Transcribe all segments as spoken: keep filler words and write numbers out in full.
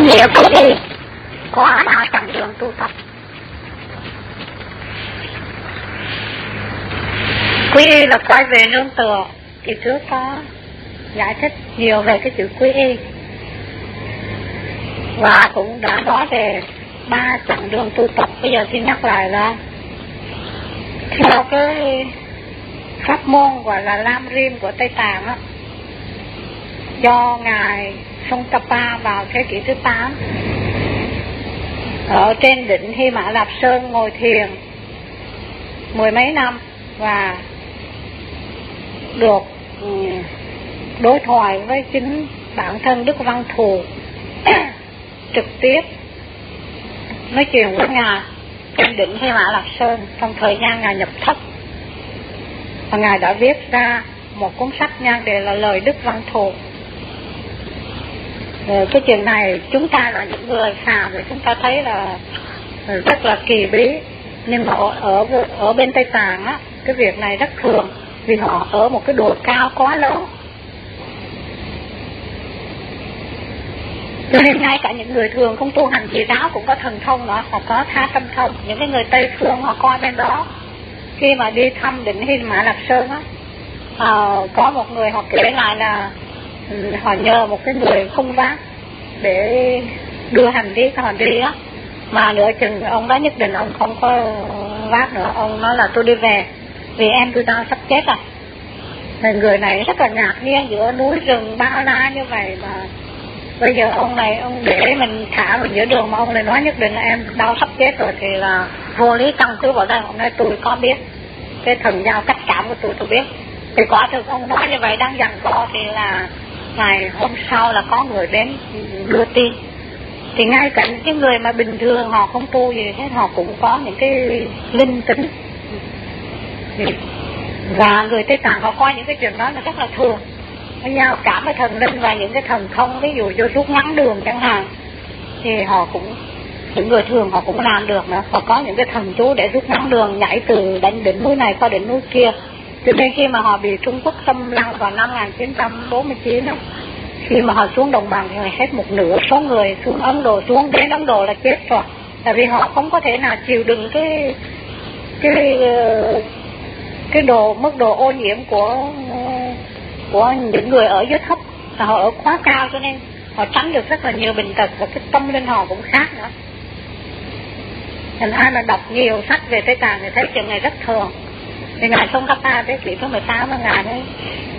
nghĩa của đi có đã trong đường tu tập. Quy y là quay về nương tựa. Thì trước có giải thích nhiều về cái chữ quy y và cũng đã nói về ba chặng đường tu tập. Bây giờ xin nhắc lại là theo cái pháp môn gọi là Lam Rim của Tây Tạng á, do ngài Tsongkhapa vào thế kỷ thứ tám ở trên đỉnh Hy Mã Lạp Sơn ngồi thiền mười mấy năm và được đối thoại với chính bản thân Đức Văn Thù trực tiếp nói chuyện với ngài trên đỉnh Hy Mã Lạp Sơn trong thời gian ngài nhập thất, và ngài đã viết ra một cuốn sách nhan đề là Lời Đức Văn Thù. Rồi cái chuyện này chúng ta là những người phàm thì chúng ta thấy là rất là kỳ bí, nhưng mà ở ở ở bên Tây Tạng á, cái việc này rất thường vì họ ở một cái độ cao quá lớn, cho nên ngay cả những người thường không tu hành chỉ giáo cũng có thần thông đó, họ có tha tâm thông. Những cái người Tây phương họ coi bên đó, khi mà đi thăm đỉnh Hy Mã Lạp Sơn á, à, có một người họ kể lại là họ nhờ một cái người không vác để đưa hành lý cho họ đi á, mà nửa chừng ông đó nhất định ông không có vác nữa, ông nói là tôi đi về vì em tôi đang sắp chết rồi. Thì người này rất là ngạc nhiên giữa núi rừng bao la như vậy mà bây giờ ông này ông để mình thả mình giữa đường mà ông này nói nhất định là em đau sắp chết rồi, thì là vô lý căn cứ vào đây. Ông nói tôi có biết cái thần giao cách cảm của tôi tôi biết. Thì quả thực ông nói như vậy đang dằn co, thì là ngày hôm sau là có người đến đưa tin. Thì ngay cả những cái người mà bình thường họ không tu gì hết, họ cũng có những cái linh tính, và người Tây Tạng họ coi những cái chuyện đó là rất là thường. Với nhau cảm với thần linh và những cái thần thông, ví dụ như rút ngắn đường chẳng hạn, thì họ cũng, những người thường họ cũng làm được nữa. Họ có những cái thần chú để rút ngắn đường, nhảy từ đỉnh đỉnh núi này qua đỉnh núi kia. Cho nên khi mà họ bị Trung Quốc xâm lăng vào năm một nghìn chín trăm bốn mươi chín đó, khi mà họ xuống đồng bằng thì hết một nửa số người xuống Ấn Độ, xuống đến Ấn Độ là chết rồi. Tại vì họ không có thể nào chịu đựng cái cái cái độ mức độ ô nhiễm của của những người ở dưới thấp, là họ ở quá cao, cho nên họ tránh được rất là nhiều bệnh tật, và cái tâm linh họ cũng khác nữa. Thành ai mà đọc nhiều sách về Tây Tạng thì thấy chuyện này rất thường. Thì ngài Tsongkhapa thế kỷ thứ mười tám là ngài đấy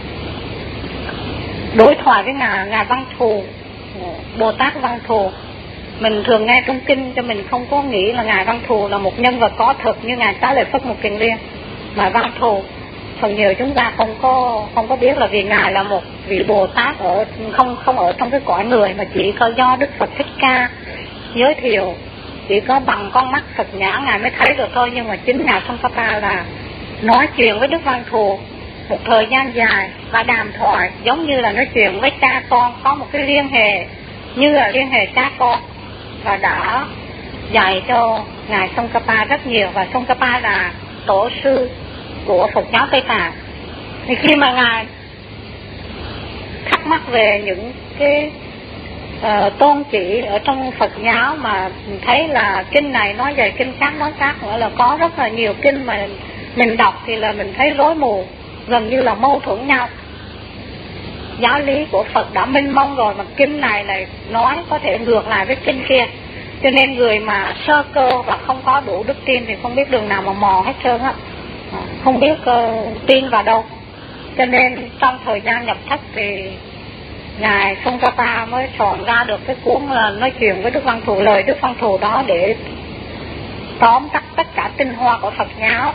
đối thoại với ngài ngài Văn Thù, Bồ Tát Văn Thù. Mình thường nghe trong kinh cho mình không có nghĩ là ngài Văn Thù là một nhân vật có thực như ngài Xá Lợi Phất Một Kiền Liên, mà Văn Thù phần nhiều chúng ta không có không có biết là vì ngài là một vị Bồ Tát ở không không ở trong cái cõi người, mà chỉ có do Đức Phật Thích Ca giới thiệu, chỉ có bằng con mắt Phật nhãn ngài mới thấy được thôi. Nhưng mà chính ngài Tsongkhapa là nói chuyện với Đức Văn Thù một thời gian dài và đàm thoại giống như là nói chuyện với cha con, có một cái liên hệ như là liên hệ cha con, và đã dạy cho ngài Tsongkhapa rất nhiều. Và Tsongkhapa là tổ sư của Phật giáo Tây Tạng. Thì khi mà ngài thắc mắc về những cái uh, tôn chỉ ở trong Phật giáo mà thấy là kinh này nói về kinh khác nói khác, nữa là có rất là nhiều kinh mà mình đọc thì là mình thấy rối mù, gần như là mâu thuẫn nhau. Giáo lý của Phật đã minh mông rồi mà kinh này này nói có thể ngược lại với kinh kia, cho nên người mà sơ cơ và không có đủ đức tin thì không biết đường nào mà mò hết trơn á, không biết uh, tin vào đâu. Cho nên trong thời gian nhập thất thì ngài Tsongkhapa mới soạn ra được cái cuốn là nói chuyện với Đức Văn Thù, lời Đức Văn Thù đó, để tóm tắt tất cả tinh hoa của Phật giáo.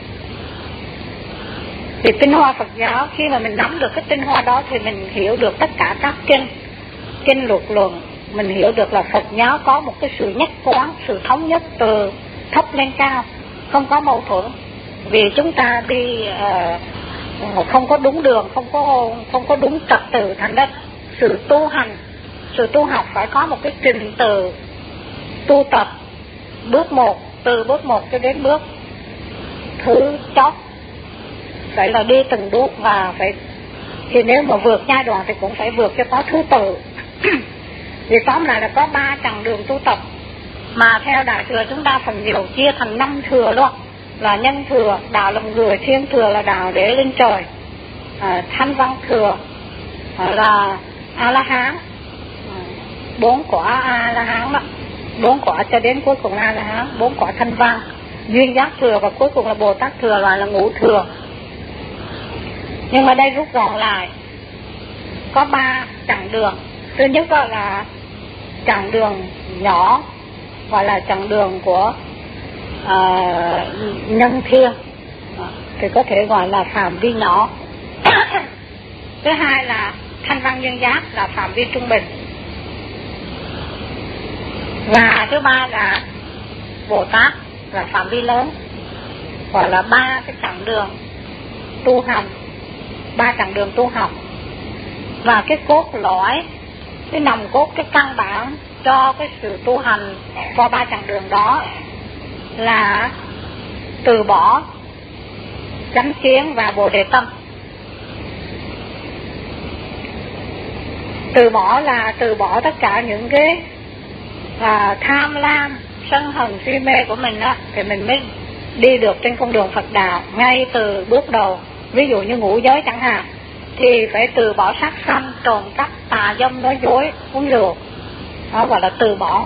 Thì tinh hoa Phật giáo, khi mà mình nắm được cái tinh hoa đó thì mình hiểu được tất cả các kinh, kinh luật luận. Mình hiểu được là Phật giáo có một cái sự nhất quán, sự thống nhất từ thấp lên cao, không có mâu thuẫn. Vì chúng ta đi uh, không có đúng đường, không có không có đúng trật tự, thành ra sự tu hành, sự tu học phải có một cái trình tự tu tập, bước một, từ bước một cho đến bước thứ chót. Vậy là đi từng bước, và phải thì nếu mà vượt giai đoạn thì cũng phải vượt cho có thứ tự. Thì tóm lại là có ba chặng đường tu tập, mà theo Đại Thừa chúng ta phần nhiều chia thành năm thừa luôn, là nhân thừa, đạo làm người, thiên thừa là đạo để lên trời, à, thanh văn thừa à, là A La Hán, à, bốn quả A La Hán đó, bốn quả cho đến cuối cùng là A La Hán, bốn quả thanh văn, duyên giác thừa và cuối cùng là Bồ Tát thừa, loại là ngũ thừa. Nhưng mà đây rút gọn lại có ba chặng đường. Thứ nhất đó là chặng đường nhỏ, gọi là chặng đường của à, nhân thiên, à, thì có thể gọi là phạm vi nhỏ. Thứ hai là thanh văn nhân giác, là phạm vi trung bình. Và thứ ba là Bồ Tát, là phạm vi lớn, gọi là ba cái chặng đường tu hành, ba chặng đường tu học. Và cái cốt lõi, cái nòng cốt, cái căn bản cho cái sự tu hành qua ba chặng đường đó là từ bỏ, chánh kiến và bồ đề tâm. Từ bỏ là từ bỏ tất cả những cái à, tham lam, sân hận, si mê của mình đó, thì mình mới đi được trên con đường Phật đạo. Ngay từ bước đầu, ví dụ như ngũ giới chẳng hạn, thì phải từ bỏ sát sanh, trộm cắp, tà dâm, nói dối, uống rượu, đó gọi là từ bỏ.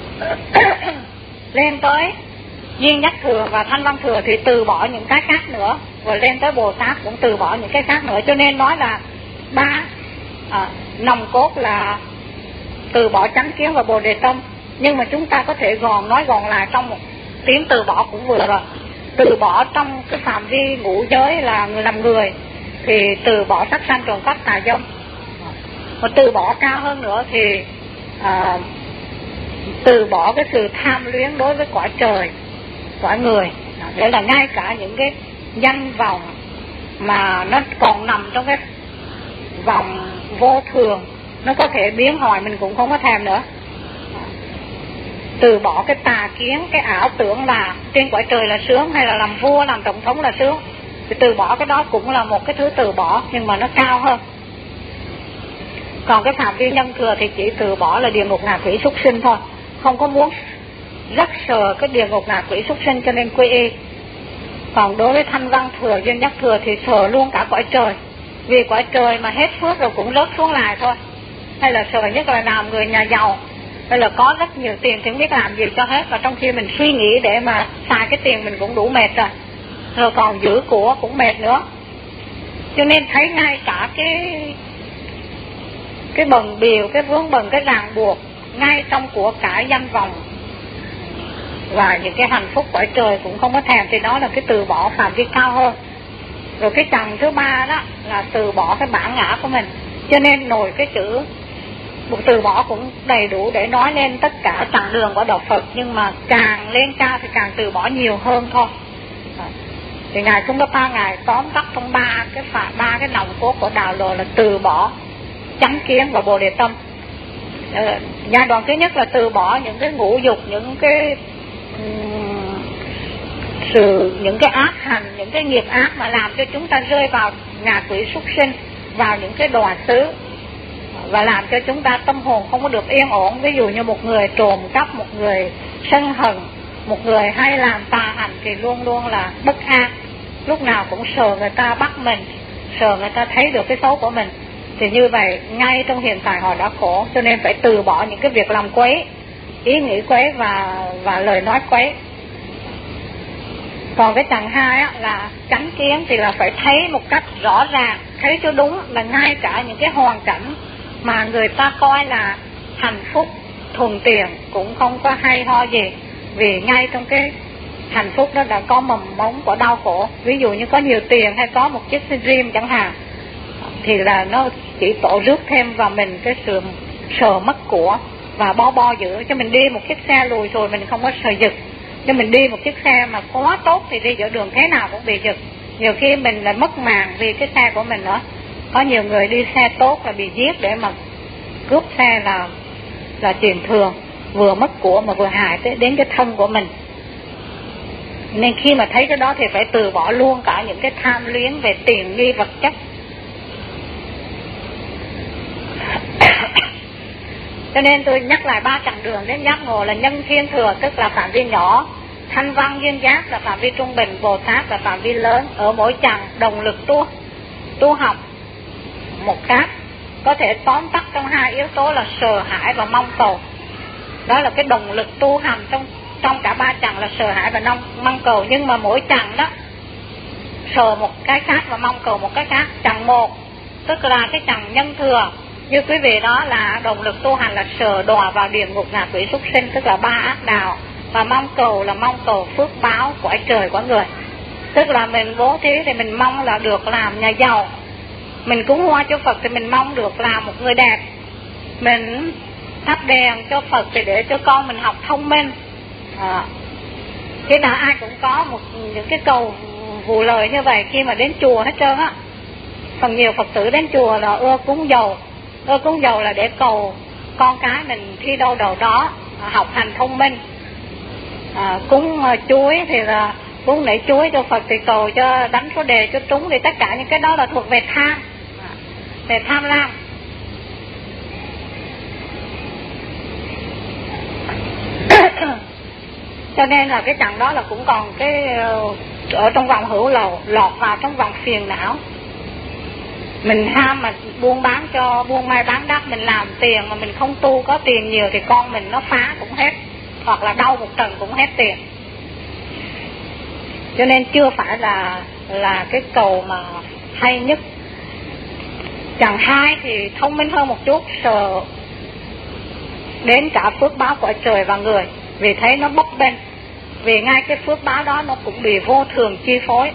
Lên tới duyên giác thừa và thanh văn thừa thì từ bỏ những cái khác nữa, rồi lên tới Bồ Tát cũng từ bỏ những cái khác nữa. Cho nên nói là ba à, nòng cốt là từ bỏ chánh kiến và bồ đề tâm. Nhưng mà chúng ta có thể gòn nói gòn lại trong một tiếng từ bỏ cũng vừa rồi. Từ bỏ trong cái phạm vi ngũ giới là người làm người, thì từ bỏ sát sanh, trộm cắp, tà dâm. Mà từ bỏ cao hơn nữa thì à, từ bỏ cái sự tham luyến đối với cõi trời, cõi người. Để là ngay cả những cái danh vọng mà nó còn nằm trong cái vòng vô thường, nó có thể biến hoài mình cũng không có thèm nữa. Từ bỏ cái tà kiến, cái ảo tưởng là trên cõi trời là sướng, hay là làm vua, làm tổng thống là sướng, thì từ bỏ cái đó cũng là một cái thứ từ bỏ, nhưng mà nó cao hơn. Còn cái phạm vi nhân thừa thì chỉ từ bỏ là địa ngục ngạ quỷ súc sinh thôi, không có muốn rất sợ cái địa ngục ngạ quỷ súc sinh cho nên quy y. Còn đối với thanh văn thừa, duyên giác thừa thì sợ luôn cả cõi trời, vì cõi trời mà hết phước rồi cũng rớt xuống lại thôi. Hay là sợ nhất là làm người nhà giàu, hay là có rất nhiều tiền thì không biết làm gì cho hết, và trong khi mình suy nghĩ để mà xài cái tiền mình cũng đủ mệt rồi, rồi còn giữ của cũng mệt nữa. Cho nên thấy ngay cả cái cái bần biều, cái vướng bần, cái ràng buộc ngay trong của cải danh vọng và những cái hạnh phúc cõi trời cũng không có thèm, thì đó là cái từ bỏ phạm vi cao hơn. Rồi cái chặng thứ ba đó là từ bỏ cái bản ngã của mình. Cho nên nổi cái chữ một từ bỏ cũng đầy đủ để nói lên tất cả chặng đường của đạo Phật, nhưng mà càng lên cao thì càng từ bỏ nhiều hơn thôi. Thì ngài Trung Cấp Ba ngài tóm tắt trong ba cái phạt ba cái nòng cốt của đạo lộ là từ bỏ, chánh kiến và bồ đề tâm. Ờ, giai đoạn thứ nhất là từ bỏ những cái ngũ dục, những cái um, sự những cái ác hành, những cái nghiệp ác mà làm cho chúng ta rơi vào ngạ quỷ súc sinh, vào những cái đọa xứ, và làm cho chúng ta tâm hồn không có được yên ổn. Ví dụ như một người trộm cắp, một người sân hận, một người hay làm tà hành thì luôn luôn là bất an, lúc nào cũng sợ người ta bắt mình, sợ người ta thấy được cái xấu của mình. Thì như vậy ngay trong hiện tại họ đã khổ, cho nên phải từ bỏ những cái việc làm quấy, ý nghĩ quấy và và lời nói quấy. Còn cái chặng hai á, là chánh kiến thì là phải thấy một cách rõ ràng, thấy cho đúng là ngay cả những cái hoàn cảnh mà người ta coi là hạnh phúc thuần tiền cũng không có hay ho gì, vì ngay trong cái hạnh phúc đó đã có mầm mống của đau khổ. Ví dụ như có nhiều tiền hay có một chiếc xe dream chẳng hạn, thì là nó chỉ tổ rước thêm vào mình cái sự sợ mất của và bo bo giữ. Cho mình đi một chiếc xe lùi rồi mình không có sợ giật, cho mình đi một chiếc xe mà quá tốt thì đi giữa đường thế nào cũng bị giật. Nhiều khi mình là mất màng vì cái xe của mình nữa. Có nhiều người đi xe tốt là bị giết để mà cướp xe là là chuyện thường, vừa mất của mà vừa hại đến cái thân của mình. Nên khi mà thấy cái đó thì phải từ bỏ luôn cả những cái tham luyến về tiền nghi vật chất. Cho nên tôi nhắc lại ba chặng đường đến giác ngộ là nhân thiên thừa, tức là phạm vi nhỏ, thanh văn duyên giác là phạm vi trung bình, Bồ Tát là phạm vi lớn. Ở mỗi chặng động lực tu tu học một khác, có thể tóm tắt trong hai yếu tố là sợ hãi và mong cầu. Đó là cái động lực tu hành trong trong cả ba chặng là sợ hãi và mong mong cầu. Nhưng mà mỗi chặng đó sợ một cái khác và mong cầu một cái khác. Chặng một tức là cái chặng nhân thừa, như quý vị đó là động lực tu hành là sợ đọa vào địa ngục ngạ quỷ súc sinh, tức là ba ác đạo. Và mong cầu là mong cầu phước báo cõi trời của người, tức là mình bố thí thì mình mong là được làm nhà giàu, mình cúng hoa cho Phật thì mình mong được làm một người đẹp, mình thắp đèn cho Phật thì để cho con mình học thông minh. À, thế là ai cũng có một những cái cầu vụ lời như vậy khi mà đến chùa hết trơn á. Phần nhiều Phật tử đến chùa là ưa cúng dầu, ưa cúng dầu là để cầu con cái mình thi đâu đầu đó, học hành thông minh. À, cúng uh, chuối thì là cúng để chuối cho Phật thì cầu cho đánh số đề cho trúng, thì tất cả những cái đó là thuộc về tham, à, về tham lam. Cho nên là cái chặng đó là cũng còn cái uh, ở trong vòng hữu lậu, lọt vào trong vòng phiền não. Mình ham mà buôn bán cho buôn may bán đắt, mình làm tiền mà mình không tu, có tiền nhiều thì con mình nó phá cũng hết, hoặc là đau một trận cũng hết tiền. Cho nên chưa phải là là cái cầu mà hay nhất. Chặng hai thì thông minh hơn một chút, sợ đến cả phước báo của trời và người, vì thấy nó bấp bênh, vì ngay cái phước báo đó nó cũng bị vô thường chi phối.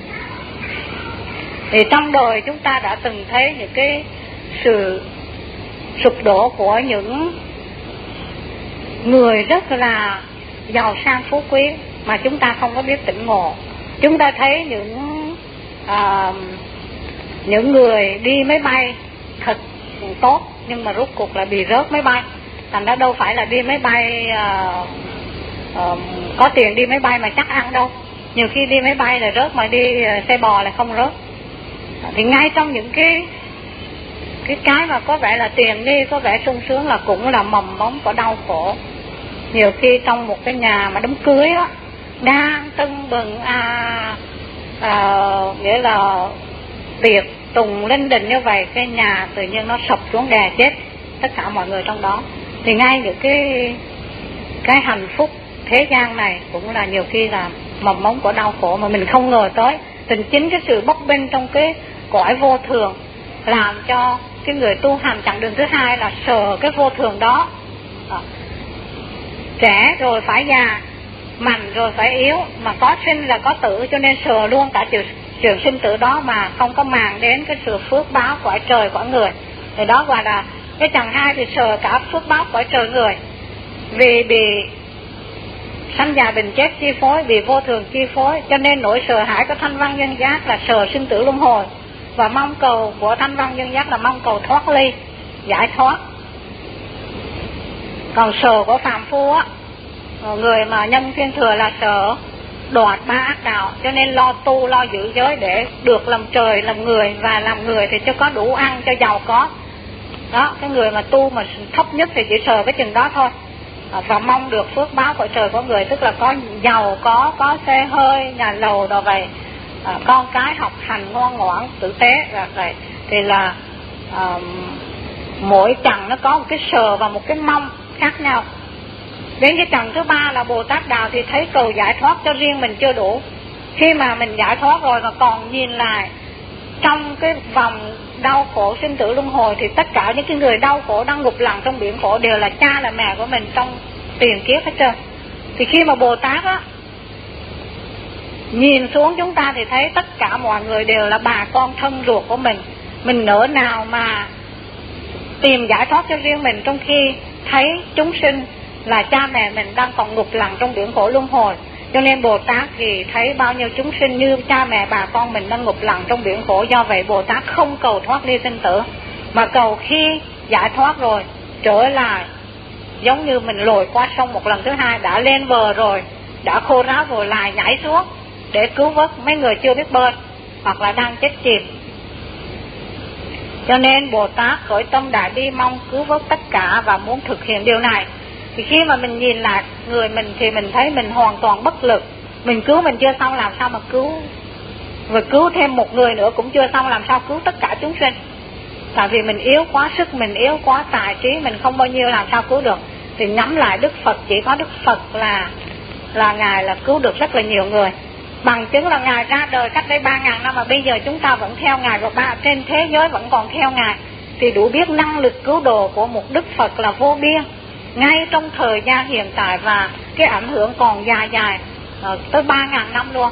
Thì trong đời chúng ta đã từng thấy những cái sự sụp đổ của những người rất là giàu sang phú quý mà chúng ta không có biết tỉnh ngộ. Chúng ta thấy những à, những người đi máy bay thật tốt nhưng mà rốt cuộc là bị rớt máy bay. Thành ra đâu phải là đi máy bay à, à, có tiền đi máy bay mà chắc ăn đâu. Nhiều khi đi máy bay là rớt mà đi xe bò là không rớt. Thì ngay trong những cái cái cái mà có vẻ là tiền nghi, có vẻ sung sướng là cũng là mầm mống của đau khổ. Nhiều khi trong một cái nhà mà đám cưới đó đang tưng bừng à, à, nghĩa là tiệc tùng linh đình như vậy, cái nhà tự nhiên nó sập xuống đè chết tất cả mọi người trong đó. Thì ngay những cái cái hạnh phúc thế gian này cũng là nhiều khi là mầm mống của đau khổ mà mình không ngờ tới. Tình chính cái sự bấp bênh trong cái cõi vô thường làm cho cái người tu hành chặng đường thứ hai là sợ cái vô thường đó. À, trẻ rồi phải già, mạnh rồi phải yếu, mà có sinh là có tử, cho nên sợ luôn cả chuyện, chuyện sinh tử đó mà không có màng đến cái sự phước báo của trời của người. Thì đó gọi là cái chặng hai, thì sợ cả phước báo của trời người, vì bị sanh già bệnh chết chi phối, bị vô thường chi phối. Cho nên nỗi sợ hãi của thanh văn nhân giác là sợ sinh tử luân hồi, và mong cầu của thanh văn nhân giác là mong cầu thoát ly, giải thoát. Còn sợ của phàm phu á, người mà nhân thiên thừa là sợ đoạt ba ác đạo, cho nên lo tu, lo giữ giới để được làm trời, làm người, và làm người thì cho có đủ ăn, cho giàu có. Đó, cái người mà tu mà thấp nhất thì chỉ sợ cái chừng đó thôi, và mong được phước báo của trời của người, tức là có giàu có, có xe hơi, nhà lầu đồ vậy, à, con cái học hành ngoan ngoãn tử tế và vậy. Thì là à, mỗi chặng nó có một cái sợ và một cái mong khác nhau. Đến cái chặng thứ ba là Bồ Tát Đạo thì thấy cầu giải thoát cho riêng mình chưa đủ. Khi mà mình giải thoát rồi mà còn nhìn lại trong cái vòng đau khổ sinh tử luân hồi, thì tất cả những cái người đau khổ đang ngục lặng trong biển khổ đều là cha là mẹ của mình trong tiền kiếp hết trơn. Thì khi mà Bồ Tát á nhìn xuống chúng ta thì thấy tất cả mọi người đều là bà con thân ruột của mình. Mình nỡ nào mà tìm giải thoát cho riêng mình, trong khi thấy chúng sinh là cha mẹ mình đang còn ngục lặng trong biển khổ luân hồi. Cho nên Bồ Tát thì thấy bao nhiêu chúng sinh như cha mẹ bà con mình đang ngục lặng trong biển khổ. Do vậy Bồ Tát không cầu thoát ly sinh tử, mà cầu khi giải thoát rồi trở lại, giống như mình lội qua sông một lần thứ hai, đã lên bờ rồi, đã khô ráo rồi, lại nhảy xuống để cứu vớt mấy người chưa biết bơi hoặc là đang chết chìm. Cho nên Bồ Tát khởi tâm đại bi mong cứu vớt tất cả và muốn thực hiện điều này. Thì khi mà mình nhìn lại người mình thì mình thấy mình hoàn toàn bất lực. Mình cứu mình chưa xong làm sao mà cứu, và cứu thêm một người nữa cũng chưa xong làm sao cứu tất cả chúng sinh. Tại vì mình yếu quá, sức mình yếu quá, tài trí mình không bao nhiêu làm sao cứu được. Thì ngắm lại Đức Phật, chỉ có Đức Phật là là Ngài là cứu được rất là nhiều người. Bằng chứng là Ngài ra đời cách đây ba ngàn năm mà bây giờ chúng ta vẫn theo Ngài, và ba trên thế giới vẫn còn theo Ngài. Thì đủ biết năng lực cứu độ của một Đức Phật là vô biên ngay trong thời gian hiện tại, và cái ảnh hưởng còn dài dài tới ba ngàn năm luôn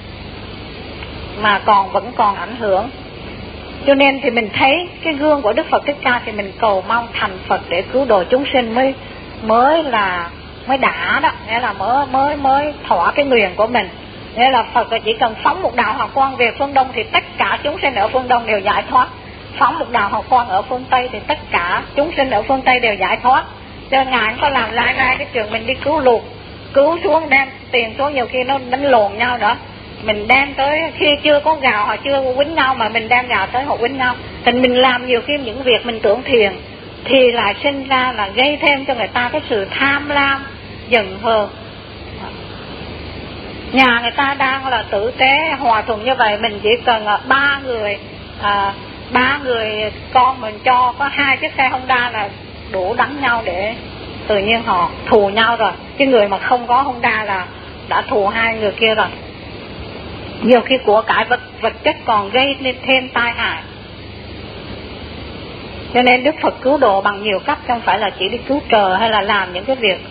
mà còn vẫn còn ảnh hưởng. Cho nên thì mình thấy cái gương của Đức Phật Thích Ca thì mình cầu mong thành Phật để cứu độ chúng sinh mới mới là mới đã đó, nghĩa là mới mới mới thỏa cái nguyện của mình. Nghĩa là Phật chỉ cần phóng một đạo hào quang về phương Đông thì tất cả chúng sinh ở phương Đông đều giải thoát. Phóng một đạo hào quang ở phương Tây thì tất cả chúng sinh ở phương Tây đều giải thoát. Cho Ngài không có làm lại ra cái trường mình đi cứu lụt, cứu xuống đem tiền xuống, nhiều khi nó đánh lộn nhau đó. Mình đem tới khi chưa có gạo họ chưa quýnh nhau mà mình đem gạo tới họ quýnh nhau. Thì mình làm nhiều khi những việc mình tưởng thiền thì lại sinh ra là gây thêm cho người ta cái sự tham lam, giận hờn. Nhà người ta đang là tử tế hòa thuận như vậy, mình chỉ cần ba người à, ba người con mình cho có hai chiếc xe Honda là đủ đánh nhau để tự nhiên họ thù nhau rồi. Cái người mà không có Honda là đã thù hai người kia rồi. Nhiều khi của cải vật, vật chất còn gây nên thêm tai hại. Cho nên Đức Phật cứu độ bằng nhiều cách, không phải là chỉ đi cứu trời hay là làm những cái việc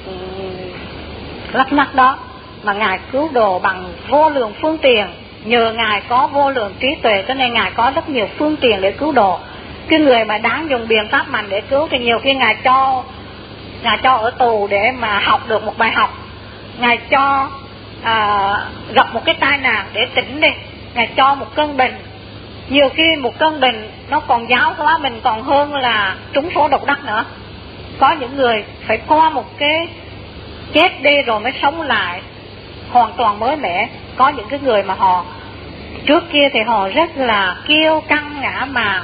lắc nhắc đó, mà Ngài cứu độ bằng vô lượng phương tiện. Nhờ Ngài có vô lượng trí tuệ cho nên Ngài có rất nhiều phương tiện để cứu độ. Cái người mà đáng dùng biện pháp mạnh để cứu thì nhiều khi Ngài cho Ngài cho ở tù để mà học được một bài học. Ngài cho à, gặp một cái tai nạn để tỉnh đi. Ngài cho một cơn bệnh. Nhiều khi một cơn bệnh nó còn giáo hóa mình còn hơn là trúng số độc đắc nữa. Có những người phải qua một cái chết đi rồi mới sống lại hoàn toàn mới mẻ. Có những cái người mà họ trước kia thì họ rất là kiêu căng ngã mạn,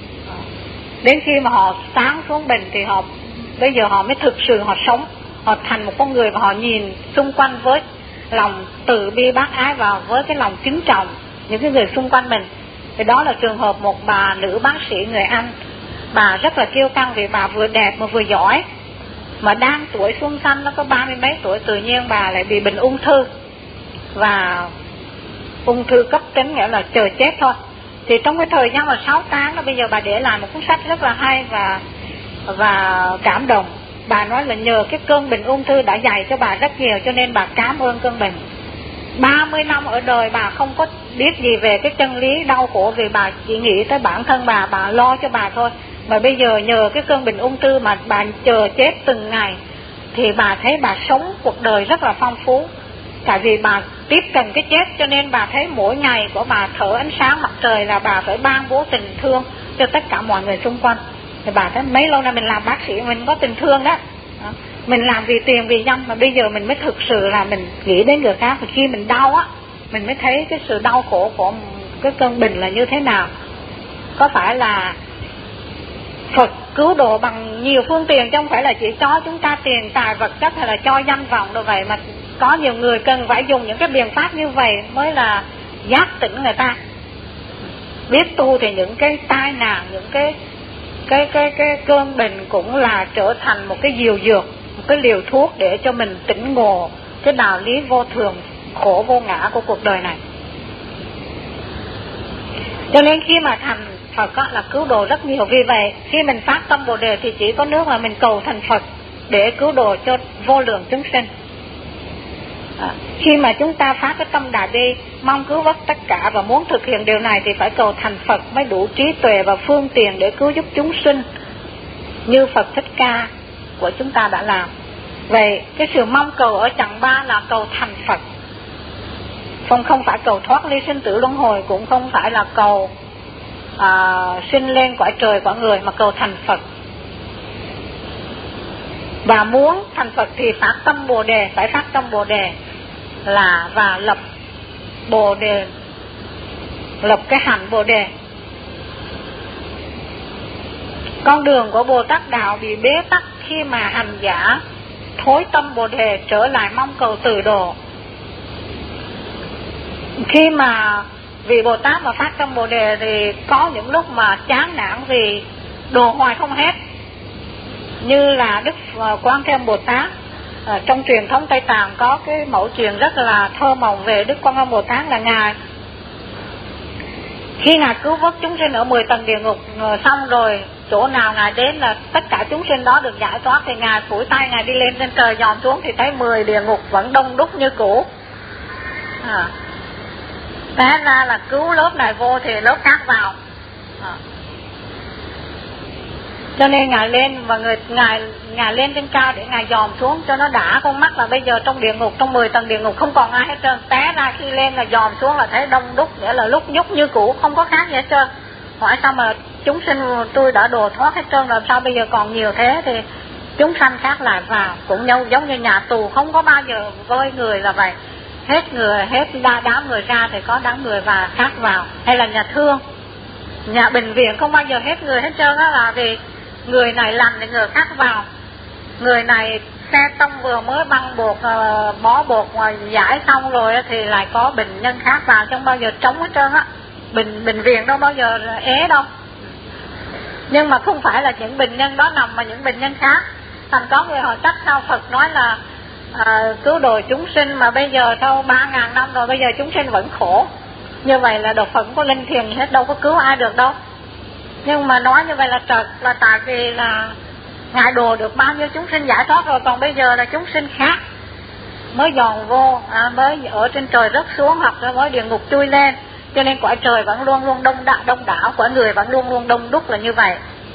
đến khi mà họ sáng xuống bệnh thì họ bây giờ họ mới thực sự họ sống, họ thành một con người và họ nhìn xung quanh với lòng từ bi bác ái và với cái lòng kính trọng những cái người xung quanh mình. Thì đó là trường hợp một bà nữ bác sĩ người Anh. Bà rất là kiêu căng vì bà vừa đẹp mà vừa giỏi, mà đang tuổi xuân xanh, nó có ba mươi mấy tuổi, tự nhiên bà lại bị bệnh ung thư, và ung thư cấp tính, nghĩa là chờ chết thôi. Thì trong cái thời gian là sáu tháng đó, bây giờ bà để lại một cuốn sách rất là hay và và cảm động. Bà nói là nhờ cái cơn bệnh ung thư đã dạy cho bà rất nhiều, cho nên bà cảm ơn cơn bệnh. Ba mươi năm ở đời bà không có biết gì về cái chân lý đau khổ, vì bà chỉ nghĩ tới bản thân bà, bà lo cho bà thôi. Mà bây giờ nhờ cái cơn bệnh ung thư mà bà chờ chết từng ngày, thì bà thấy bà sống cuộc đời rất là phong phú. Tại vì bà tiếp cận cái chết, cho nên bà thấy mỗi ngày của bà thở ánh sáng mặt trời là bà phải ban bố tình thương cho tất cả mọi người xung quanh. Thì bà thấy mấy lâu nay mình làm bác sĩ mình có tình thương đó. đó. Mình làm vì tiền vì danh, mà bây giờ mình mới thực sự là mình nghĩ đến người khác. Và khi mình đau á, mình mới thấy cái sự đau khổ của cái cơn bệnh là như thế nào. Có phải là Phật cứu độ bằng nhiều phương tiện, chứ không phải là chỉ cho chúng ta tiền tài vật chất hay là cho danh vọng đâu vậy, mà có nhiều người cần phải dùng những cái biện pháp như vậy mới là giác tỉnh người ta. Biết tu thì những cái tai nạn, những cái cái cái cái cơn bệnh cũng là trở thành một cái diệu dược, một cái liều thuốc để cho mình tỉnh ngộ cái đạo lý vô thường, khổ vô ngã của cuộc đời này. Cho nên khi mà thành Phật á, là cứu độ rất nhiều. Vì vậy khi mình phát tâm Bồ Đề thì chỉ có nước là mình cầu thành Phật để cứu độ cho vô lượng chúng sinh. À, khi mà chúng ta phát cái tâm đại bi mong cứu vớt tất cả và muốn thực hiện điều này thì phải cầu thành Phật mới đủ trí tuệ và phương tiện để cứu giúp chúng sinh như Phật Thích Ca của chúng ta đã làm. Vậy cái sự mong cầu ở chặng ba là cầu thành Phật, không không phải cầu thoát ly sinh tử luân hồi, cũng không phải là cầu à, sinh lên cõi trời cõi người, mà cầu thành Phật. Và muốn thành Phật thì phát tâm Bồ Đề, phải phát tâm Bồ Đề là và lập Bồ Đề, lập cái hạnh Bồ Đề. Con đường của Bồ Tát đạo bị bế tắc khi mà hành giả thối tâm Bồ Đề trở lại mong cầu tự độ. Khi mà vị Bồ Tát mà phát tâm Bồ Đề thì có những lúc mà chán nản vì độ hoài không hết. Như là Đức Quan Thế Âm Bồ Tát, à, trong truyền thống Tây Tạng có cái mẫu chuyện rất là thơ mộng về Đức Quan Âm Bồ Tát là Ngài khi Ngài cứu vớt chúng sinh ở mười tầng địa ngục xong rồi, chỗ nào Ngài đến là tất cả chúng sinh đó được giải thoát, thì Ngài phủi tay Ngài đi lên trên trời dòm xuống thì thấy mười địa ngục vẫn đông đúc như cũ. À, té ra là cứu lớp này vô thì lớp khác vào. À, cho nên Ngài lên và người Ngài Ngài lên trên cao để Ngài dòm xuống cho nó đã con mắt là bây giờ trong địa ngục, trong mười tầng địa ngục không còn ai hết trơn. Té ra khi lên là dòm xuống là thấy đông đúc, nghĩa là lúc nhúc như cũ, không có khác gì hết trơn. Hỏi sao mà chúng sinh tôi đã đồ thoát hết trơn, làm sao bây giờ còn nhiều thế? Thì chúng sanh khác lại vào, cũng nhau giống như nhà tù không có bao giờ vơi người là vậy. Hết người, hết đa đám người ra thì có đám người và khác vào. Hay là nhà thương, nhà bệnh viện không bao giờ hết người hết trơn á, là vì người này lành thì người khác vào. Người này xe tông vừa mới băng bột, uh, bó bột ngoài giải xong rồi thì lại có bệnh nhân khác vào, không bao giờ trống hết trơn á. Bệnh, bệnh viện đâu bao giờ ế đâu. Nhưng mà không phải là những bệnh nhân đó nằm mà những bệnh nhân khác. Thành có người hỏi trách sao Phật nói là à, cứu độ chúng sinh mà bây giờ sau ba ngàn năm rồi bây giờ chúng sinh vẫn khổ. Như vậy là Đạo Phật không có linh thiền hết, đâu có cứu ai được đâu. Nhưng mà nói như vậy là trật, là tại vì là Ngài đồ được bao nhiêu chúng sinh giải thoát rồi, còn bây giờ là chúng sinh khác mới dòn vô, à, mới ở trên trời rớt xuống hoặc là mới địa ngục chui lên. Cho nên quả trời vẫn luôn luôn đông đảo, đông đảo, quả người vẫn luôn luôn đông đúc là như vậy.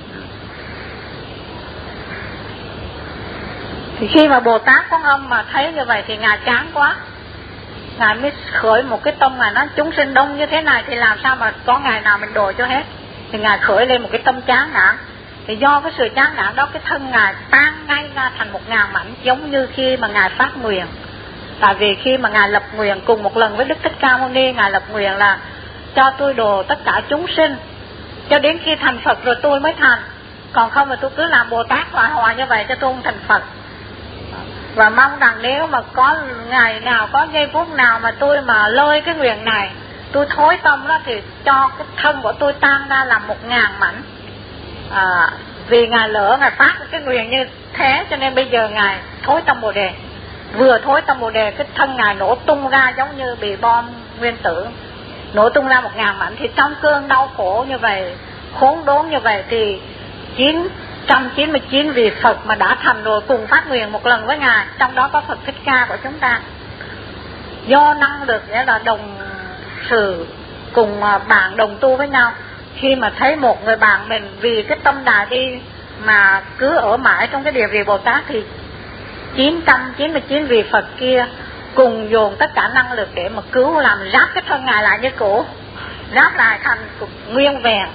Thì khi mà Bồ Tát Quan Âm mà thấy như vậy thì Ngài chán quá. Ngài mới khởi một cái tâm mà nói chúng sinh đông như thế này thì làm sao mà có ngày nào mình độ cho hết. Thì Ngài khởi lên một cái tâm chán nản. Thì do cái sự chán nản đó, cái thân Ngài tan ngay ra thành một ngàn mảnh, giống như khi mà Ngài phát nguyện. Tại vì khi mà Ngài lập nguyện cùng một lần với Đức Thích Ca Mâu Ni, Ngài lập nguyện là cho tôi độ tất cả chúng sinh cho đến khi thành Phật rồi tôi mới thành. Còn không là tôi cứ làm Bồ Tát hoài hoài như vậy cho tôi không thành Phật. Và mong rằng nếu mà có ngày nào, có giây phút nào mà tôi mà lơi cái nguyện này, tôi thối tâm đó, thì cho cái thân của tôi tan ra làm một ngàn mảnh. À, vì Ngài lỡ Ngài phát cái nguyện như thế cho nên bây giờ Ngài thối tâm Bồ Đề. Vừa thối tâm Bồ Đề, cái thân Ngài nổ tung ra giống như bị bom nguyên tử, nổ tung ra một ngàn mảnh. Thì trong cơn đau khổ như vậy, khốn đốn như vậy, thì chín trăm chín mươi chín vị Phật mà đã thành rồi cùng phát nguyện một lần với Ngài, trong đó có Phật Thích Ca của chúng ta. Do năng lực nghĩa là đồng sự, cùng bạn đồng tu với nhau. Khi mà thấy một người bạn mình vì cái tâm đà đi mà cứ ở mãi trong cái địa vị Bồ Tát, thì chín trăm chín mươi chín vị Phật kia cùng dồn tất cả năng lực để mà cứu, làm ráp cái thân Ngài lại như cũ, ráp lại thành nguyên vẹn.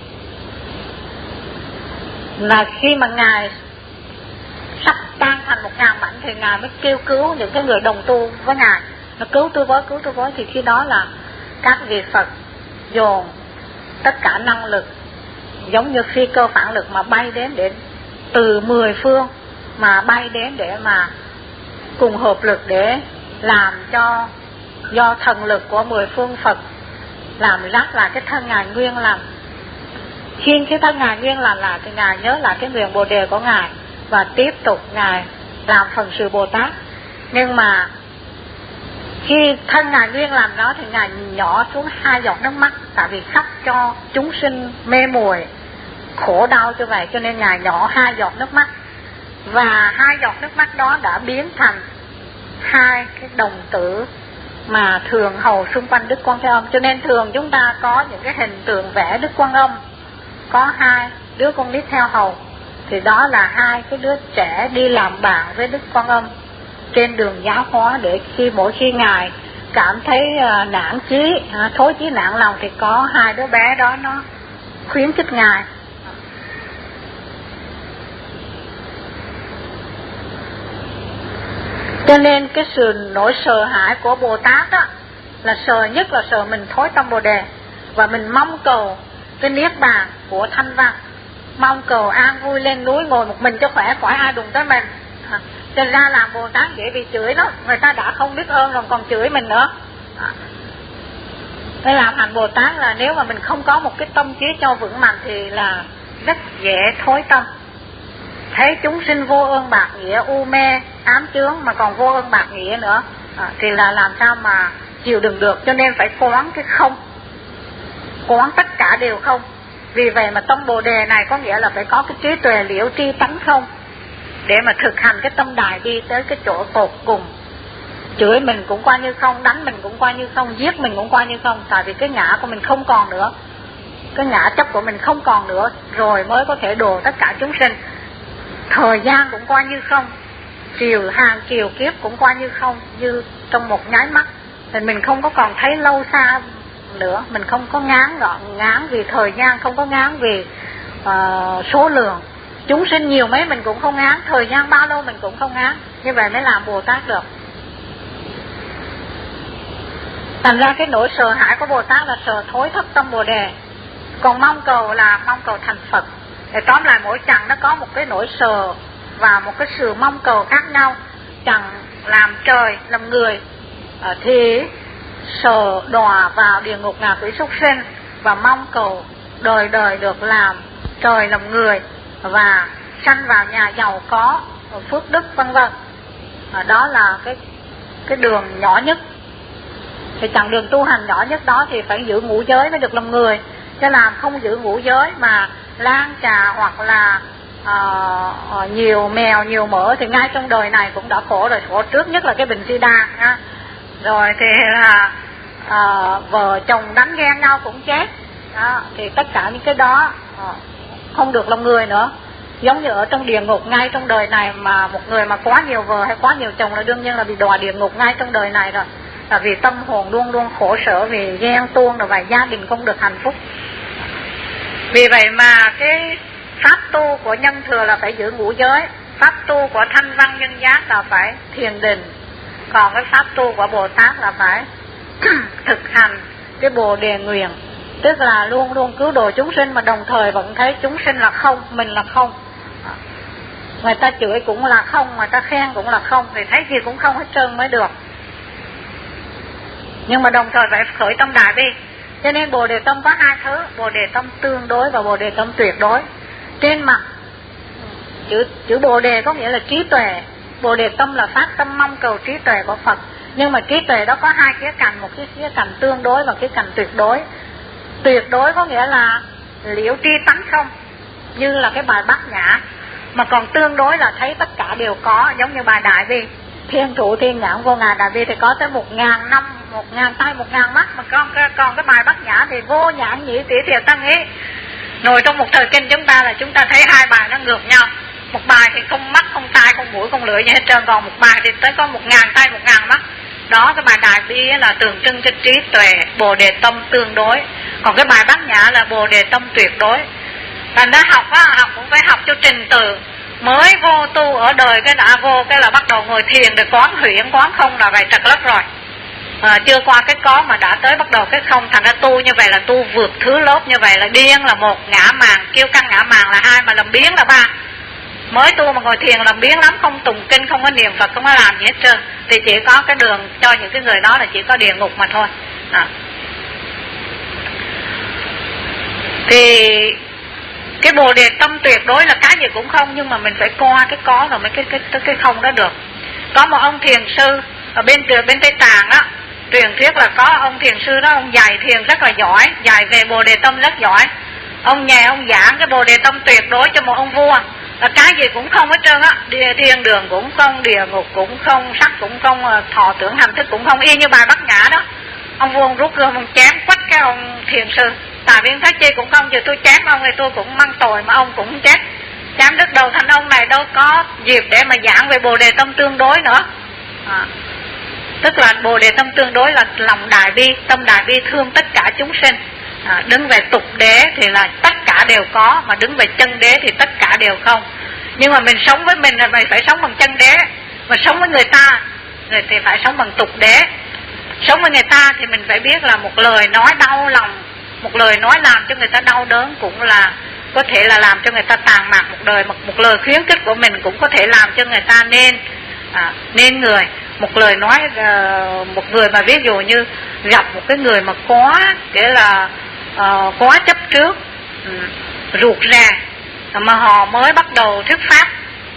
Là khi mà Ngài sắp tan thành một ngàn mảnh thì Ngài mới kêu cứu những cái người đồng tu với Ngài, nó cứu tôi với, cứu tôi với. Thì khi đó là các vị Phật dồn tất cả năng lực giống như phi cơ phản lực mà bay đến, để từ mười phương mà bay đến để mà cùng hợp lực để làm cho, do thần lực của mười phương Phật làm rác lại cái thân Ngài nguyên lành. Khi cái thân Ngài nguyên lành lại thì Ngài nhớ lại cái nguyện Bồ Đề của Ngài và tiếp tục Ngài làm phần sự Bồ Tát. Nhưng mà khi thân Ngài nguyên lành đó thì Ngài nhỏ xuống hai giọt nước mắt, tại vì khóc cho chúng sinh mê muội khổ đau như vậy, cho nên Ngài nhỏ hai giọt nước mắt. Và hai giọt nước mắt đó đã biến thành hai cái đồng tử mà thường hầu xung quanh Đức Quan Thế Âm. Cho nên thường chúng ta có những cái hình tượng vẽ Đức Quan Âm, có hai đứa con nít theo hầu, thì đó là hai cái đứa trẻ đi làm bạn với Đức Quan Âm trên đường giáo hóa, để khi mỗi khi Ngài cảm thấy uh, nản chí, uh, thối chí nản lòng thì có hai đứa bé đó nó khuyến khích Ngài. Cho nên cái sự nỗi sợ hãi của Bồ Tát á, là sợ nhất là sợ mình thối tâm Bồ Đề, và mình mong cầu cái niết bàn của thanh văn. mong cầu an vui, lên núi ngồi một mình cho khỏe, khỏi ai đụng tới mình. À, cho ra làm Bồ Tát dễ bị chửi đó, người ta đã không biết ơn rồi còn chửi mình nữa. À, cái làm hành Bồ Tát là nếu mà mình không có một cái tâm trí cho vững mạnh thì là rất dễ thối tâm. Thấy chúng sinh vô ơn bạc nghĩa, u mê ám chướng mà còn vô ơn bạc nghĩa nữa, à, thì là làm sao mà chịu đựng được. Cho nên phải quán cái không, quán tất cả đều không. Vì vậy mà tâm Bồ Đề này có nghĩa là phải có cái trí tuệ liễu tri tánh không, để mà thực hành cái tâm đại bi tới cái chỗ tột cùng. Chửi mình cũng qua như không, đánh mình cũng qua như không, giết mình cũng qua như không. Tại vì cái ngã của mình không còn nữa, cái ngã chấp của mình không còn nữa, rồi mới có thể độ tất cả chúng sinh. Thời gian cũng qua như không, triều hàng triều kiếp cũng qua như không, như trong một nháy mắt. Thì mình không có còn thấy lâu xa nữa, mình không có ngán gọn, ngán vì thời gian, không có ngán vì uh, số lượng. Chúng sinh nhiều mấy mình cũng không ngán, thời gian bao lâu mình cũng không ngán. Như vậy mới làm Bồ Tát được. Thành ra cái nỗi sợ hãi của Bồ Tát là sợ thối thất tâm Bồ Đề. Còn mong cầu là mong cầu thành Phật. Để tóm lại mỗi chặng nó có một cái nỗi sợ và một cái sự mong cầu khác nhau. Chặng làm trời, làm người thì sợ đọa vào địa ngục ngạ quỷ súc sinh, và mong cầu đời đời được làm trời làm người và sanh vào nhà giàu có, phước đức vân vân. Đó là cái cái đường nhỏ nhất. Thì chặng đường tu hành nhỏ nhất đó thì phải giữ ngũ giới mới được làm người. Chứ làm không giữ ngũ giới mà lan trà hoặc là uh, nhiều mèo nhiều mỡ thì ngay trong đời này cũng đã khổ rồi. Khổ trước nhất là cái bệnh sida ha. Rồi thì là uh, vợ chồng đánh ghen nhau cũng chết đó. Thì tất cả những cái đó uh, không được làm người nữa. Giống như ở trong địa ngục ngay trong đời này, mà một người mà quá nhiều vợ hay quá nhiều chồng là đương nhiên là bị đọa địa ngục ngay trong đời này rồi. Là vì tâm hồn luôn luôn khổ sở, vì ghen tuông rồi, và gia đình không được hạnh phúc. Vì vậy mà cái pháp tu của nhân thừa là phải giữ ngũ giới, pháp tu của thanh văn nhân giác là phải thiền định, còn cái pháp tu của Bồ Tát là phải thực hành cái Bồ Đề nguyện, tức là luôn luôn cứu độ chúng sinh mà đồng thời vẫn thấy chúng sinh là không, mình là không. Người ta chửi cũng là không, người ta khen cũng là không, thì thấy gì cũng không hết trơn mới được. Nhưng mà đồng thời phải khởi tâm đại bi. Cho nên Bồ Đề tâm có hai thứ, Bồ Đề tâm tương đối và Bồ Đề tâm tuyệt đối. Trên mặt chữ, chữ Bồ Đề có nghĩa là trí tuệ. Bồ Đề tâm là phát tâm mong cầu trí tuệ của Phật. Nhưng mà trí tuệ đó có hai khía cạnh, một cái khía cạnh tương đối và khía cạnh tuyệt đối. Tuyệt đối có nghĩa là liễu tri tánh không, như là cái bài Bát Nhã. Mà còn tương đối là thấy tất cả đều có, giống như bài Đại Bi. Thiên thủ thiên nhãn vô ngàn Đại Bi thì có tới một ngàn năm, một ngàn tay, một ngàn mắt. Mà còn, còn cái bài Bát Nhã thì vô nhãn nhĩ tỷ thiệt tăng ý. Ngồi trong một thời kinh chúng ta là chúng ta thấy hai bài nó ngược nhau. Một bài thì không mắt, không tai, không mũi, không lưỡi gì hết trơn. Còn một bài thì tới có một ngàn tay, một ngàn mắt. Đó, cái bài Đại Bi là tượng trưng cho trí tuệ, Bồ Đề tâm tương đối. Còn cái bài Bát Nhã là Bồ Đề tâm tuyệt đối. Thành ra học á, học cũng phải học cho trình tự. Mới vô tu ở đời cái đã vô cái là bắt đầu ngồi thiền để quán huyễn, quán không là vậy trật lất rồi. À, chưa qua cái có mà đã tới bắt đầu cái không. Thành ra tu như vậy là tu vượt thứ lớp, như vậy là điên là một, ngã màng, kiêu căng ngã màng là hai, mà làm biến là ba. Mới tu mà ngồi thiền làm biến lắm, không tùng kinh, không có niệm Phật, không có làm gì hết trơn. Thì chỉ có cái đường cho những cái người đó là chỉ có địa ngục mà thôi. À. Thì cái Bồ Đề tâm tuyệt đối là cái gì cũng không, nhưng mà mình phải qua cái có rồi mới cái cái cái, cái không đó được. Có một ông thiền sư ở bên bên Tây Tạng á, truyền thuyết là có ông thiền sư đó, ông dạy thiền rất là giỏi, dạy về Bồ Đề tâm rất giỏi. Ông nhà ông giảng cái Bồ Đề tâm tuyệt đối cho một ông vua, là cái gì cũng không hết trơn á, thiên đường cũng không, địa ngục cũng không, sắc cũng không, thọ tưởng hành thức cũng không, y như bài Bát Nhã đó. Ông vua ông rút gươm ông chém quách cái ông thiền sư. Tại vì thấy chi cũng không, giờ tôi chém ông thì tôi cũng mang tội, mà ông cũng chết. Chém đứt đầu thành ông này đâu có dịp để mà giảng về Bồ Đề tâm tương đối nữa. À, tức là Bồ Đề tâm tương đối là lòng đại bi, tâm đại bi thương tất cả chúng sinh. À, đứng về tục đế thì là tất cả đều có, mà đứng về chân đế thì tất cả đều không. Nhưng mà mình sống với mình là mình phải sống bằng chân đế, mà sống với người ta rồi thì phải sống bằng tục đế. Sống với người ta thì mình phải biết là một lời nói đau lòng, một lời nói làm cho người ta đau đớn cũng là có thể là làm cho người ta tàn mạc một đời, một, một lời khuyến khích của mình cũng có thể làm cho người ta nên à, nên người. Một lời nói uh, một người mà ví dụ như gặp một cái người mà quá nghĩa là uh, quá chấp trước, um, ruột rà, mà họ mới bắt đầu thuyết pháp,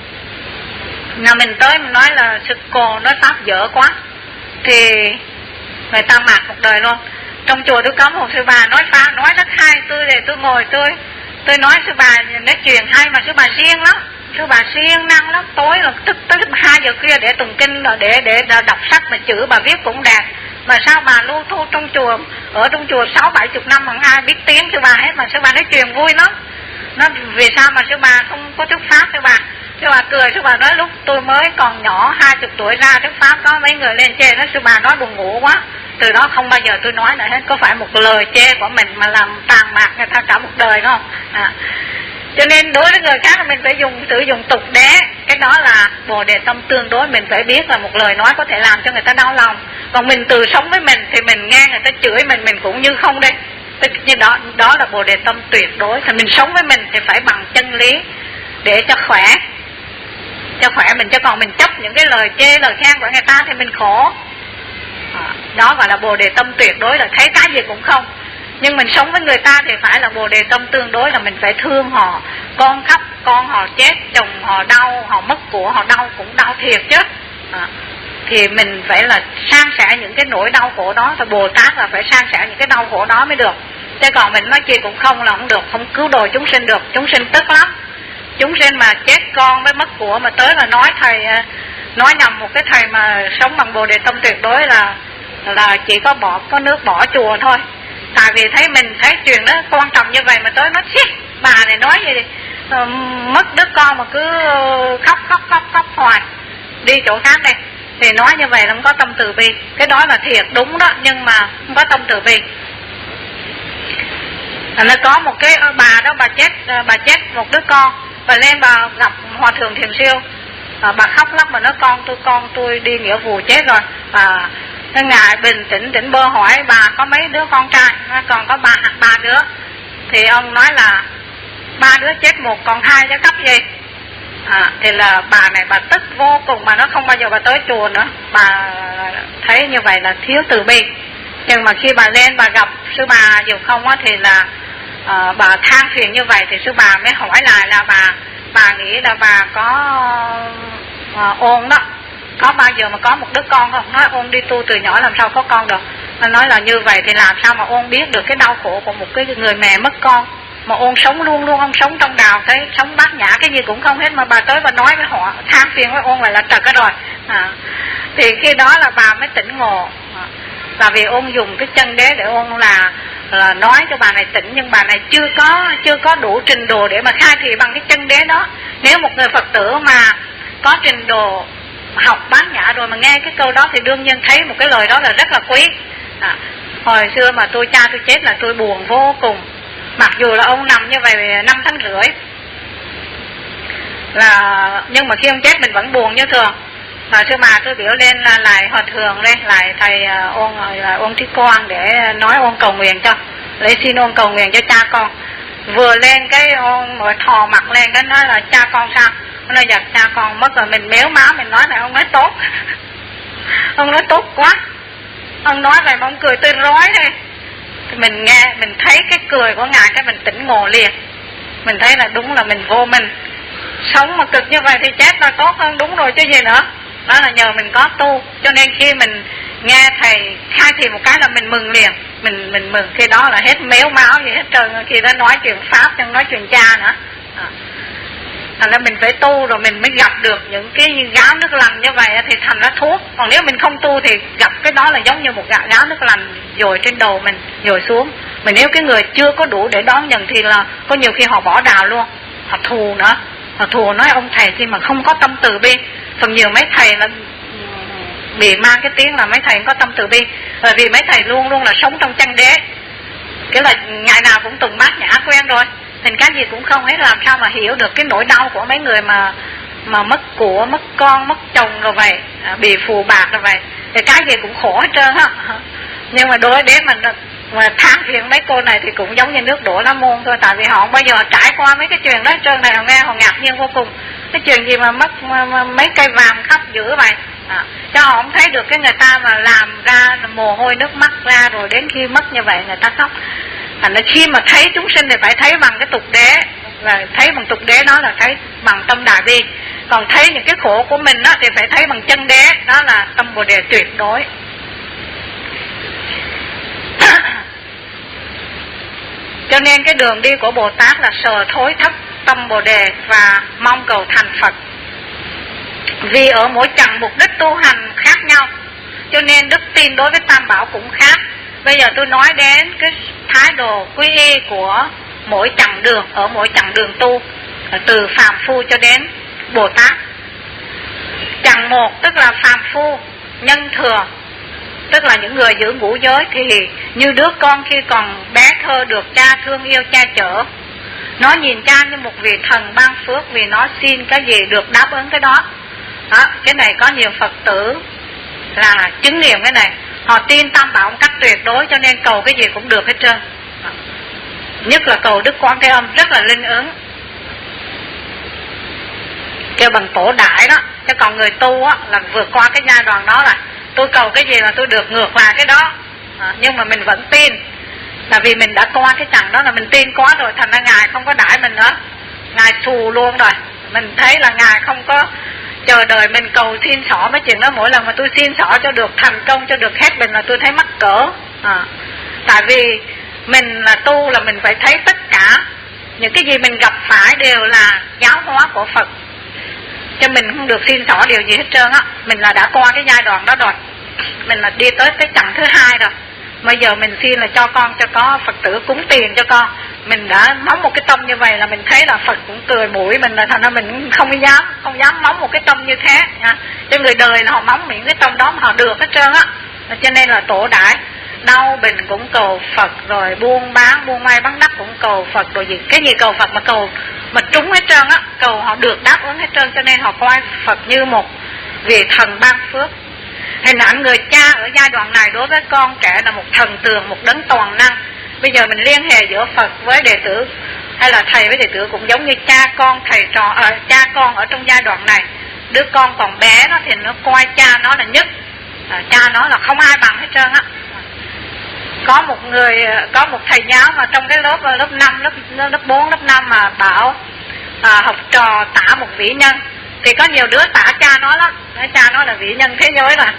nhà mình tới mình nói là sư cô nói pháp dở quá thì người ta mạc một đời luôn. Trong chùa tôi có một sư bà nói pháp nói rất hay, tôi để tôi ngồi tôi tôi nói sư bà nói chuyện hay, mà sư bà siêng lắm, sư bà siêng năng lắm, tối là tức tới hai giờ khuya để tụng kinh, để để đọc sách, mà chữ bà viết cũng đẹp. Mà sao bà lưu thu trong chùa, ở trong chùa sáu bảy chục năm mà ai biết tiếng sư bà hết, mà sư bà nói chuyện vui lắm. Nó vì sao mà sư bà không có thuyết pháp? Sư bà sư bà cười, sư bà nói lúc tôi mới còn nhỏ hai chục tuổi ra thuyết pháp có mấy người lên chê, nói sư bà nói buồn ngủ quá. Từ đó không bao giờ tôi nói nữa hết. Có phải một lời chê của mình mà làm tàn mạc người ta cả một đời không? À. Cho nên đối với người khác mình phải dùng sử dụng tục đế, cái đó là bồ đề tâm tương đối. Mình phải biết là một lời nói có thể làm cho người ta đau lòng. Còn mình từ sống với mình thì mình nghe người ta chửi mình, mình cũng như không đây. Như đó, đó là bồ đề tâm tuyệt đối. Thì mình sống với mình thì phải bằng chân lý để cho khỏe, cho khỏe mình. Chứ còn mình chấp những cái lời chê, lời khen của người ta thì mình khổ. À, đó gọi là bồ đề tâm tuyệt đối, là thấy cái gì cũng không. Nhưng mình sống với người ta thì phải là bồ đề tâm tương đối, là mình phải thương họ. Con khóc, con họ chết, chồng họ đau, họ mất của, họ đau cũng đau thiệt chứ. À, thì mình phải là san sẻ những cái nỗi đau khổ đó. Và Bồ Tát là phải san sẻ những cái đau khổ đó mới được. Chứ còn mình nói chi cũng không là không được, không cứu độ chúng sinh được. Chúng sinh tức lắm. Chúng sinh mà chết con với mất của mà tới là nói thầy, nói nhầm một cái thầy mà sống bằng bồ đề tâm tuyệt đối là là chỉ có bỏ có nước bỏ chùa thôi. Tại vì thấy mình thấy chuyện đó quan trọng như vậy mà tới nói xí bà này nói gì đi, uh, mất đứa con mà cứ khóc khóc khóc khóc hoài, đi chỗ khác đây thì nói như vậy là không có tâm từ bi. Cái đó là thiệt đúng đó, nhưng mà không có tâm từ bi. Nó có một cái bà đó, bà chết bà chết một đứa con, bà lên bà gặp hòa thượng Thiền Siêu, à, bà khóc lắm mà nói con tôi con tôi đi nghĩa vụ chết rồi. À, nó ngài bình tĩnh tỉnh bơ hỏi bà có mấy đứa con trai, nó còn có ba ba đứa. Thì ông nói là ba đứa chết một còn hai chứ khóc gì. À, thì là bà này bà tức vô cùng, bà nói không bao giờ bà tới chùa nữa. Bà thấy như vậy là thiếu từ bi. Nhưng mà khi bà lên bà gặp sư bà dù không á, thì là uh, bà than phiền như vậy, thì sư bà mới hỏi lại là bà bà nghĩ là bà có uh, ôn đó, có bao giờ mà có một đứa con không? Nói ôn đi tu từ nhỏ làm sao có con được. Nó nói là như vậy thì làm sao mà ôn biết được cái đau khổ của một cái người mẹ mất con. Mà ôn sống luôn luôn, ông sống trong đào thấy sống bát nhã cái gì cũng không hết, mà bà tới bà nói với họ than phiền với ôn lại là trật rồi. À, thì khi đó là bà mới tỉnh ngộ. À, là vì ôn dùng cái chân đế để ôn là, là nói cho bà này tỉnh, nhưng bà này chưa có chưa có đủ trình độ để mà khai thị bằng cái chân đế đó. Nếu một người Phật tử mà có trình độ học bát nhã rồi mà nghe cái câu đó thì đương nhiên thấy một cái lời đó là rất là quý. À, hồi xưa mà tôi cha tôi chết là tôi buồn vô cùng, mặc dù là ông nằm như vậy năm tháng rưỡi là, nhưng mà khi ông chết mình vẫn buồn như thường. Và sư bà tôi biểu lên là lại hòa thượng lên, lại thầy ôn là ôn trí con để nói ôn cầu nguyện cho, lấy xin ôn cầu nguyện cho cha con. Vừa lên cái ôn mới thò mặt lên cái nói là cha con sao? Nó nói dạ cha con mất rồi. Mình méo máu mình nói này, ông nói tốt. Ông nói tốt quá. Ông nói vậy mà ông cười tươi rói đây. Mình nghe mình thấy cái cười của ngài cái mình tỉnh ngộ liền. Mình thấy là đúng là mình vô mình. Sống mà cực như vậy thì chết là tốt hơn đúng rồi chứ gì nữa. Đó là nhờ mình có tu. Cho nên khi mình nghe thầy khai thị một cái là mình mừng liền. Mình mình mừng khi đó là hết méo máu gì hết trơn. Khi đó nói chuyện pháp nhưng nói chuyện cha nữa. À. Thành ra mình phải tu rồi mình mới gặp được những cái gáo nước lành như vậy thì thành ra thuốc. Còn nếu mình không tu thì gặp cái đó là giống như một gạo gáo nước lành dồi trên đầu mình, dồi xuống. Mà nếu cái người chưa có đủ để đón nhận thì là có nhiều khi họ bỏ đào luôn, họ thù nữa. Họ thù nói ông thầy chi mà không có tâm từ bi. Phần nhiều mấy thầy là bị mang cái tiếng là mấy thầy không có tâm từ bi. Bởi vì mấy thầy luôn luôn là sống trong chân đế, cái là ngày nào cũng tùng bát nhã quen rồi, thành cái gì cũng không hết, làm sao mà hiểu được cái nỗi đau của mấy người mà mà mất của, mất con, mất chồng rồi vậy, à, bị phù bạc rồi vậy, thì cái gì cũng khổ hết trơn á. Nhưng mà đối đến mà Mà than phiền mấy cô này thì cũng giống như nước đổ lá môn thôi, tại vì họ không bao giờ trải qua mấy cái chuyện đó trơn này, họ nghe họ ngạc nhiên vô cùng. Cái chuyện gì mà mất mà, mà, mấy cây vàng khắp dữ vậy, à, cho họ không thấy được cái người ta mà làm ra mồ hôi nước mắt ra rồi đến khi mất như vậy người ta khóc. Thành ra khi mà thấy chúng sinh thì phải thấy bằng cái tục đế, là thấy bằng tục đế đó là thấy bằng tâm đại bi. Còn thấy những cái khổ của mình đó thì phải thấy bằng chân đế, đó là tâm Bồ Đề tuyệt đối. Cho nên cái đường đi của Bồ Tát là sờ thối thấp tâm Bồ Đề và mong cầu thành Phật. Vì ở mỗi chặng mục đích tu hành khác nhau, cho nên đức tin đối với Tam Bảo cũng khác. Bây giờ tôi nói đến cái thái độ quy y của mỗi chặng đường, ở mỗi chặng đường tu, từ phàm phu cho đến Bồ Tát. Chặng một tức là phàm phu, nhân thừa, tức là những người giữ ngũ giới, thì như đứa con khi còn bé thơ được cha thương yêu cha chở. Nó nhìn cha như một vị thần ban phước, vì nó xin cái gì được đáp ứng cái đó. Đó, cái này có nhiều Phật tử là chứng nghiệm cái này. Họ tin Tam Bảo một cách tuyệt đối, cho nên cầu cái gì cũng được hết trơn. Nhất là cầu Đức Quan Thế Âm rất là linh ứng, kêu bằng tổ đại đó. Chứ còn người tu á, là vượt qua cái giai đoạn đó là tôi cầu cái gì là tôi được ngược lại cái đó. À, nhưng mà mình vẫn tin, là vì mình đã qua cái chặng đó là mình tin quá rồi, thành ra Ngài không có đãi mình nữa. Ngài xù luôn rồi. Mình thấy là Ngài không có chờ đợi mình cầu xin xỏ mấy chuyện đó. Mỗi lần mà tôi xin xỏ cho được thành công, cho được hết mình là tôi thấy mắc cỡ. À, tại vì mình là tu là mình phải thấy tất cả những cái gì mình gặp phải đều là giáo hóa của Phật, cho mình không được xin xỏ điều gì hết trơn á. Mình là đã qua cái giai đoạn đó rồi, mình là đi tới cái chặng thứ hai rồi. Bây giờ mình xin là cho con, cho có Phật tử cúng tiền cho con. Mình đã mong một cái tâm như vậy là mình thấy là Phật cũng cười mũi mình, là thành ra mình không dám không dám mong một cái tâm như thế nha. Cho người đời là họ mong những cái tâm đó mà họ được hết trơn á. Cho nên là tổ đãi đau bệnh cũng cầu Phật, rồi buôn bán buôn may bán đắt cũng cầu Phật, rồi gì cái gì cầu Phật mà cầu mà trúng hết trơn á, cầu họ được đáp ứng hết trơn. Cho nên họ coi Phật như một vị thần ban phước. Hình ảnh người cha ở giai đoạn này đối với con trẻ là một thần tường, một đấng toàn năng. Bây giờ mình liên hệ giữa Phật với đệ tử, hay là thầy với đệ tử cũng giống như cha con, thầy trò, à, cha con ở trong giai đoạn này. Đứa con còn bé đó thì nó coi cha nó là nhất, à, cha nó là không ai bằng hết trơn á. Có một người, có một thầy giáo mà trong cái lớp lớp năm, lớp lớp bốn, lớp năm mà bảo à, học trò tả một vĩ nhân, thì có nhiều đứa tả cha nó lắm, cha nó là vĩ nhân thế giới rồi.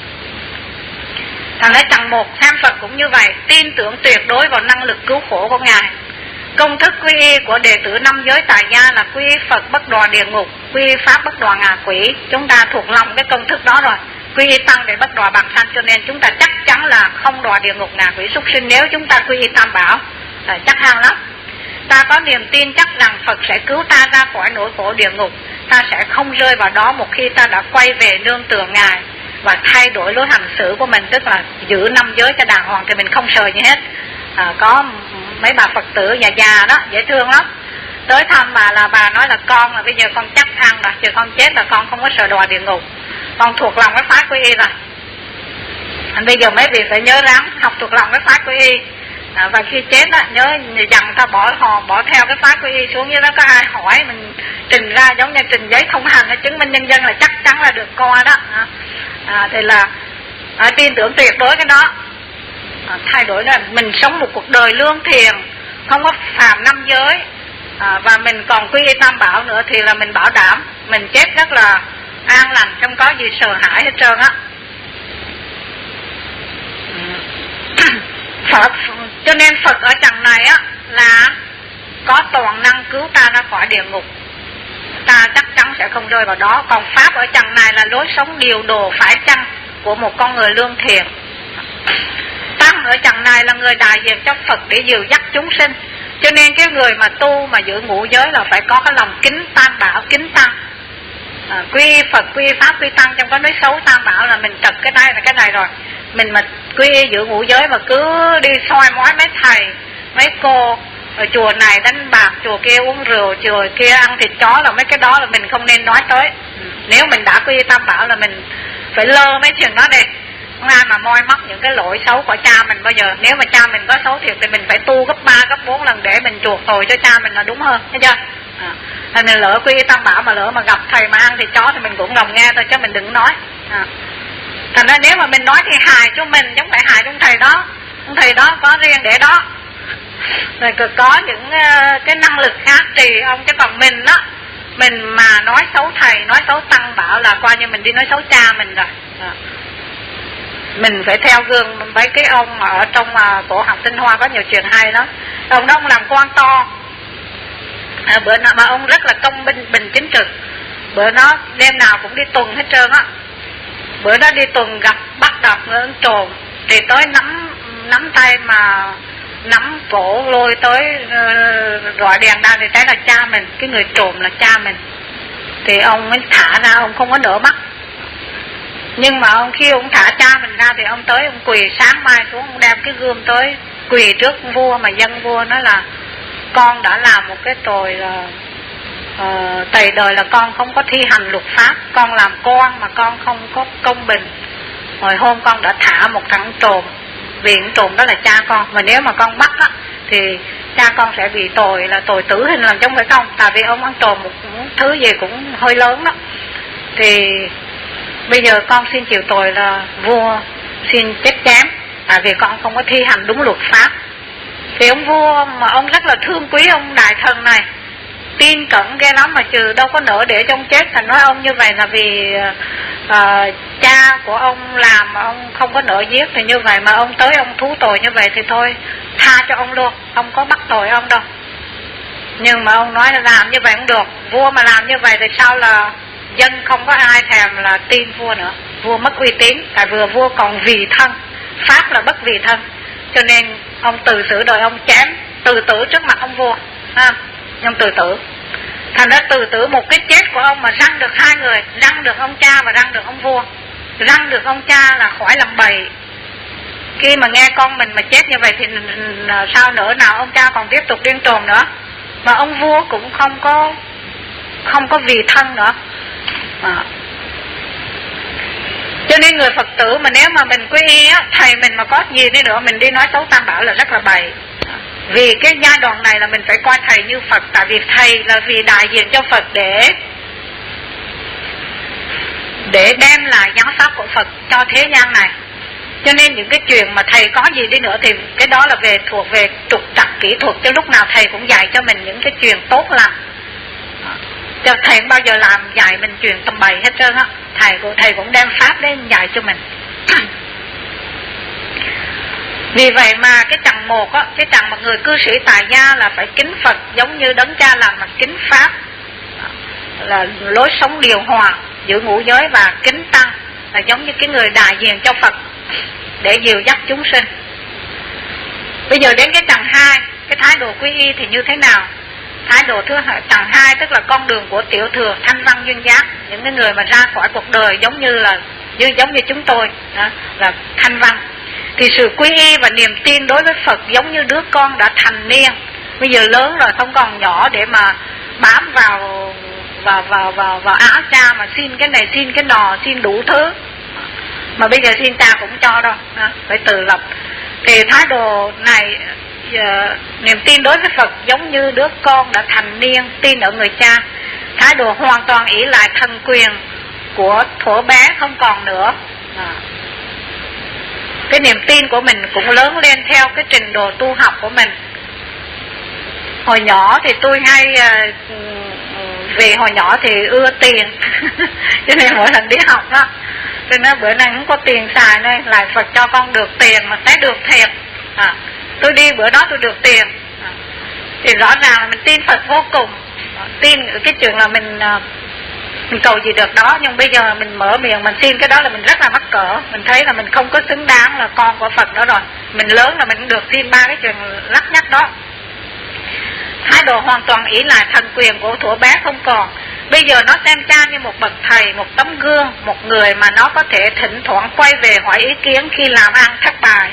Thằng ấy chặng một xem Phật cũng như vậy, tin tưởng tuyệt đối vào năng lực cứu khổ của Ngài. Công thức quy y của đệ tử năm giới tại gia là quy y Phật bất đọa địa ngục, quy y Pháp bất đọa ngạ quỷ. Chúng ta thuộc lòng cái công thức đó rồi. Quy y Tăng để bất đọa bằng sanh, cho nên chúng ta chắc chắn là không đọa địa ngục ngạ quỷ súc sinh nếu chúng ta quy y Tam Bảo, là chắc hăng lắm. Ta có niềm tin chắc rằng Phật sẽ cứu ta ra khỏi nỗi khổ địa ngục. Ta sẽ không rơi vào đó một khi ta đã quay về nương tựa Ngài và thay đổi lối hành xử của mình, tức là giữ năm giới cho đàng hoàng thì mình không sợ gì hết. À, có mấy bà Phật tử già già đó dễ thương lắm, tới thăm bà là bà nói là con là bây giờ con chắc ăn rồi, chứ con chết là con không có sợ đọa địa ngục, con thuộc lòng cái phái quy y rồi. Bây giờ mấy vị phải nhớ ráng học thuộc lòng cái phái quy y. À, và khi chết á, nhớ dặn ta bỏ họ bỏ theo cái phái quy y xuống, như đó có ai hỏi mình trình ra giống như trình giấy thông hành chứng minh nhân dân là chắc chắn là được coi đó. À, à, thì là à, tin tưởng tuyệt đối cái đó. À, thay đổi là mình sống một cuộc đời lương thiện, không có phạm năm giới, à, và mình còn quy y Tam Bảo nữa, thì là mình bảo đảm mình chết rất là an lành, không có gì sợ hãi hết trơn á. Phật, cho nên Phật ở chặng này á là có toàn năng cứu ta ra khỏi địa ngục, ta chắc chắn sẽ không rơi vào đó. Còn Pháp ở chặng này là lối sống điều độ phải chăng của một con người lương thiện. Tăng ở chặng này là người đại diện cho Phật để dìu dắt chúng sinh. Cho nên cái người mà tu mà giữ ngũ giới là phải có cái lòng kính Tam Bảo, kính Tăng, à, quy Phật, quy Pháp, quy Tăng. Trong cái nói xấu Tam Bảo là mình trật cái đây là cái này rồi. Mình mà quy giữ ngũ giới mà cứ đi soi mói mấy thầy mấy cô ở chùa này đánh bạc, chùa kia uống rượu, chùa kia ăn thịt chó, là mấy cái đó là mình không nên nói tới. Nếu mình đã quy Tam Bảo là mình phải lơ mấy chuyện đó đi. Không ai mà moi mất những cái lỗi xấu của cha mình bao giờ. Nếu mà cha mình có xấu thiệt thì mình phải tu gấp ba gấp bốn lần để mình chuộc tội cho cha mình là đúng hơn, thấy chưa? À, thành mình lỡ quy y Tam Bảo mà lỡ mà gặp thầy mà ăn thịt chó thì mình cũng ngầm nghe thôi chứ mình đừng nói. À. Thành ra nếu mà mình nói thì hại cho mình chứ không phải hại trong thầy đó. Ông thầy đó có riêng để đó. Rồi có những uh, cái năng lực khác thì ông, chứ còn mình đó, mình mà nói xấu thầy, nói xấu Tăng Bảo là coi như mình đi nói xấu cha mình rồi. À. Mình phải theo gương mấy cái ông ở trong uh, cổ học Tinh Hoa có nhiều chuyện hay đó. Ông đó ông làm quan to. À, bữa nào mà ông rất là công bình, bình chính trực. Bữa đó đêm nào cũng đi tuần hết trơn á. Bữa đó đi tuần gặp bắt gặp người trồn thì tới nắm nắm tay mà nắm cổ lôi tới uh, gọi đèn ra thì thấy là cha mình, cái người trộm là cha mình. Thì ông mới thả ra, ông không có nở mắt. Nhưng mà ông khi ông thả cha mình ra thì ông tới ông quỳ sáng mai xuống, ông đem cái gươm tới quỳ trước vua mà dân vua nói là con đã làm một cái tội là uh, tày đời là con không có thi hành luật pháp, con làm con mà con không có công bình. Hồi hôm con đã thả một thằng trộm, vì thằng trộm đó là cha con, mà nếu mà con bắt á thì cha con sẽ bị tội là tội tử hình làm, chứ không phải không, tại vì ông ăn trộm một thứ gì cũng hơi lớn đó. Thì bây giờ con xin chịu tội là vua xin chết chém, tại vì con không có thi hành đúng luật pháp. Thì ông vua mà ông rất là thương quý ông đại thần này, tin cẩn ghê lắm mà trừ đâu có nỡ để cho ông chết. Thành nói ông như vậy là vì uh, cha của ông làm mà ông không có nỡ giết, thì như vậy mà ông tới ông thú tội như vậy thì thôi tha cho ông luôn, ông có bắt tội ông đâu. Nhưng mà ông nói là làm như vậy không được, vua mà làm như vậy thì sao là dân không có ai thèm là tin vua nữa, vua mất uy tín. Tại vừa vua còn vì thân, pháp là bất vì thân, cho nên ông từ xử đời ông chém từ tử trước mặt ông vua ha. Nhưng từ tử, thành ra từ tử một cái chết của ông mà răng được hai người, răng được ông cha và răng được ông vua. Răng được ông cha là khỏi làm bậy. Khi mà nghe con mình mà chết như vậy thì sao nữa nào ông cha còn tiếp tục điên trồn nữa. Mà ông vua cũng không có không có vì thân nữa. À. Cho nên người Phật tử mà nếu mà mình quy y á, thầy mình mà có gì đi nữa mình đi nói xấu Tam Bảo là rất là bậy. Vì cái giai đoạn này là mình phải coi thầy như Phật, tại vì thầy là vì đại diện cho Phật để để đem lại giáo pháp của Phật cho thế gian này. Cho nên những cái chuyện mà thầy có gì đi nữa thì cái đó là về thuộc về trục trặc kỹ thuật, chứ lúc nào thầy cũng dạy cho mình những cái chuyện tốt lành. Cho thầy không bao giờ làm dạy mình chuyện tầm bậy hết trơn á. Thầy thầy cũng đem pháp đến dạy cho mình. Vì vậy mà cái chặng một á, cái chặng mà người cư sĩ tại gia là phải kính Phật giống như đấng cha làm, mà kính pháp là lối sống điều hòa giữ ngũ giới, và kính tăng là giống như cái người đại diện cho Phật để dìu dắt chúng sinh. Bây giờ đến cái chặng hai, cái thái độ quy y thì như thế nào? Thái độ thứ hai, chặng hai tức là con đường của tiểu thừa thanh văn duyên giác, những cái người mà ra khỏi cuộc đời giống như là giống như chúng tôi đó, là thanh văn. Thì sự quy y và niềm tin đối với Phật giống như đứa con đã thành niên, bây giờ lớn rồi không còn nhỏ để mà bám vào vào vào vào vào áo cha mà xin cái này xin cái nọ, xin đủ thứ, mà bây giờ xin cha cũng cho đâu, phải tự lập. Thì thái độ này, uh, niềm tin đối với Phật giống như đứa con đã thành niên tin ở người cha, thái độ hoàn toàn ỷ lại thần quyền của thuở bé không còn nữa. À. Cái niềm tin của mình cũng lớn lên theo cái trình độ tu học của mình. Hồi nhỏ thì tôi hay uh, vì hồi nhỏ thì ưa tiền cho nên mỗi lần đi học đó, cho nên bữa nay không có tiền xài nên lại Phật cho con được tiền, mà thấy được thiệt. À, tôi đi bữa đó tôi được tiền. À, thì rõ ràng là mình tin Phật vô cùng. À, tin cái chuyện là mình uh, mình cầu gì được đó, nhưng bây giờ mình mở miệng mình xin cái đó là mình rất là mắc cỡ. Mình thấy là mình không có xứng đáng là con của Phật đó rồi. Mình lớn là mình cũng được xin ba cái chuyện lắc nhắc đó. Thái độ hoàn toàn ỷ lại thần quyền của thuở bé không còn. Bây giờ nó xem cha như một bậc thầy, một tấm gương, một người mà nó có thể thỉnh thoảng quay về hỏi ý kiến khi làm ăn thất bại.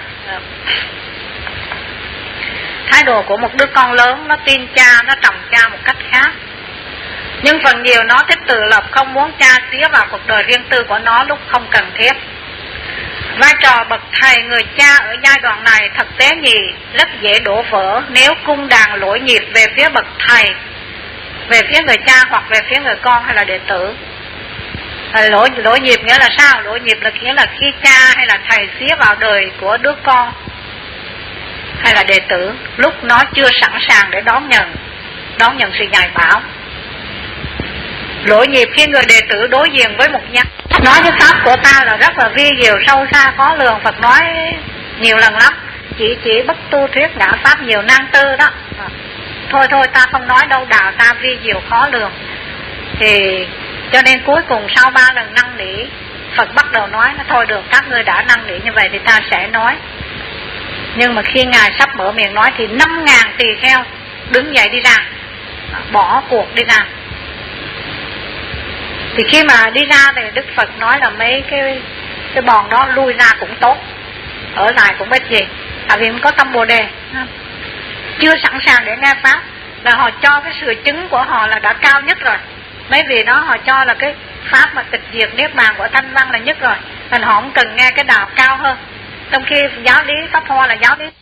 Thái độ của một đứa con lớn, nó tin cha, nó trọng cha một cách khác. Nhưng phần nhiều nó thích tự lập, không muốn cha xía vào cuộc đời riêng tư của nó lúc không cần thiết. Vai trò bậc thầy người cha ở giai đoạn này thực tế nhì rất dễ đổ vỡ nếu cung đàn lỗi nhịp về phía bậc thầy, về phía người cha hoặc về phía người con hay là đệ tử. Lỗi, lỗi nhịp nghĩa là sao? Lỗi nhịp là nghĩa là khi cha hay là thầy xía vào đời của đứa con hay là đệ tử lúc nó chưa sẵn sàng để đón nhận đón nhận sự dạy bảo. Lỗi nhịp khi người đệ tử đối diện với một nhân nói cái pháp của ta là rất là vi diệu sâu xa khó lường. Phật nói nhiều lần lắm, chỉ chỉ bất tu thuyết ngã pháp nhiều nan tư đó. Thôi thôi ta không nói đâu, đạo ta vi diệu khó lường. Thì cho nên cuối cùng sau ba lần năn nỉ, Phật bắt đầu nói nó thôi được, các ngươi đã năn nỉ như vậy thì ta sẽ nói. Nhưng mà khi Ngài sắp mở miệng nói thì năm ngàn tỳ kheo đứng dậy đi ra, bỏ cuộc đi ra. Thì khi mà đi ra thì Đức Phật nói là mấy cái cái bọn đó lui ra cũng tốt, ở lại cũng ít gì, tại vì có tâm Bồ Đề, chưa sẵn sàng để nghe pháp, là họ cho cái sự chứng của họ là đã cao nhất rồi. Mấy vị đó họ cho là cái pháp mà tịch diệt niết bàn của Thanh Văn là nhất rồi, thành họ không cần nghe cái đạo cao hơn. Trong khi giáo lý Pháp Hoa là giáo lý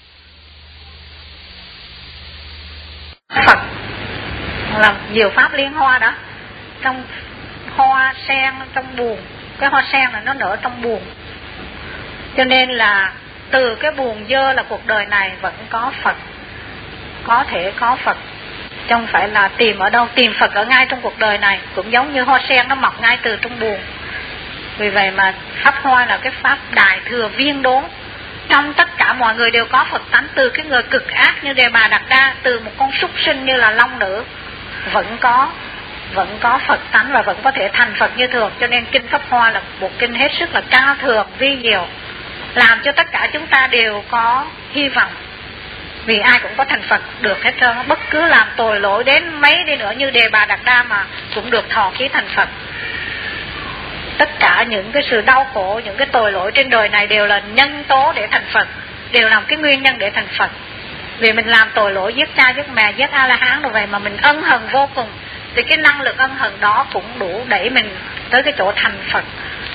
Phật là nhiều pháp liên hoa đó, trong hoa sen trong buồn, cái hoa sen là nó nở trong buồn, cho nên là từ cái buồn dơ là cuộc đời này vẫn có Phật, có thể có Phật, chứ không phải là tìm ở đâu. Tìm Phật ở ngay trong cuộc đời này, cũng giống như hoa sen nó mọc ngay từ trong buồn. Vì vậy mà Pháp Hoa là cái pháp đại thừa viên đốn, trong tất cả mọi người đều có Phật tánh, từ cái người cực ác như Đề Bà Đạt Đa, từ một con súc sinh như là Long Nữ, vẫn có vẫn có Phật tánh và vẫn có thể thành Phật như thường. Cho nên kinh Pháp Hoa là một kinh hết sức là cao thượng vi diệu, làm cho tất cả chúng ta đều có hy vọng, vì ai cũng có thành Phật được hết trơn. Bất cứ làm tội lỗi đến mấy đi nữa như Đề Bà Đạt Đa mà cũng được thọ ký thành Phật. Tất cả những cái sự đau khổ, những cái tội lỗi trên đời này đều là nhân tố để thành Phật, đều là cái nguyên nhân để thành Phật. Vì mình làm tội lỗi, giết cha giết mẹ, giết A-la-hán rồi vậy mà mình ân hận vô cùng, thì cái năng lực ân hận đó cũng đủ đẩy mình tới cái chỗ thành Phật.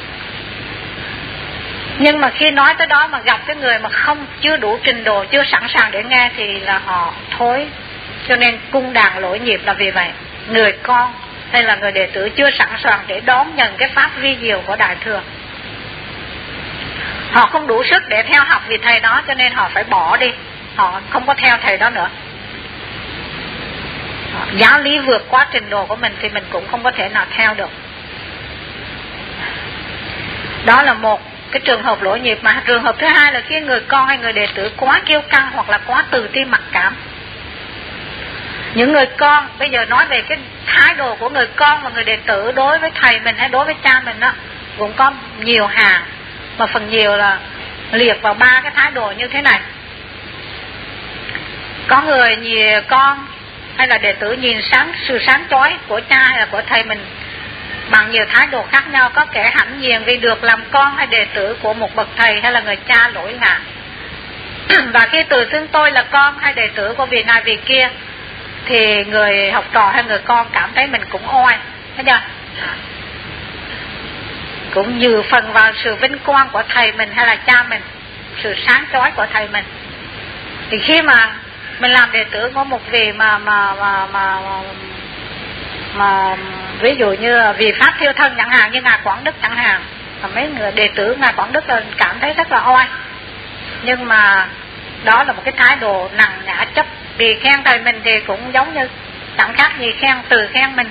Nhưng mà khi nói tới đó mà gặp cái người mà không chưa đủ trình độ, chưa sẵn sàng để nghe thì là họ thối. Cho nên cung đàn lỗi nhịp là vì vậy. Người con hay là người đệ tử chưa sẵn sàng để đón nhận cái pháp vi diệu của Đại Thừa, họ không đủ sức để theo học vị thầy đó, cho nên họ phải bỏ đi, họ không có theo thầy đó nữa. Giáo lý vượt quá trình độ của mình thì mình cũng không có thể nào theo được. Đó là một cái trường hợp lỗi nhịp. Mà trường hợp thứ hai là khi người con hay người đệ tử quá kiêu căng hoặc là quá tự ti mặc cảm. Những người con, bây giờ nói về cái thái độ của người con và người đệ tử đối với thầy mình hay đối với cha mình đó, cũng có nhiều hàng, mà phần nhiều là liệt vào ba cái thái độ như thế này. Có người nhiều con hay là đệ tử nhìn sáng sự sáng chói của cha hay là của thầy mình bằng nhiều thái độ khác nhau. Có kẻ hãnh diện vì được làm con hay đệ tử của một bậc thầy hay là người cha lỗi lạc. Và khi tự xưng tôi là con hay đệ tử của vị này vị kia thì người học trò hay người con cảm thấy mình cũng oai, thấy chưa? Cũng dự phần vào sự vinh quang của thầy mình hay là cha mình, sự sáng chói của thầy mình. Thì khi mà mình làm đệ tử của một vị mà mà mà mà, mà, mà ví dụ như vì pháp thiêu thân chẳng hạn, như Ngài Quảng Đức chẳng hạn, và mấy người đệ tử Ngài Quảng Đức cảm thấy rất là oai. Nhưng mà đó là một cái thái độ nặng nhã chấp. Vì khen thầy mình thì cũng giống như chẳng khác gì khen từ khen mình.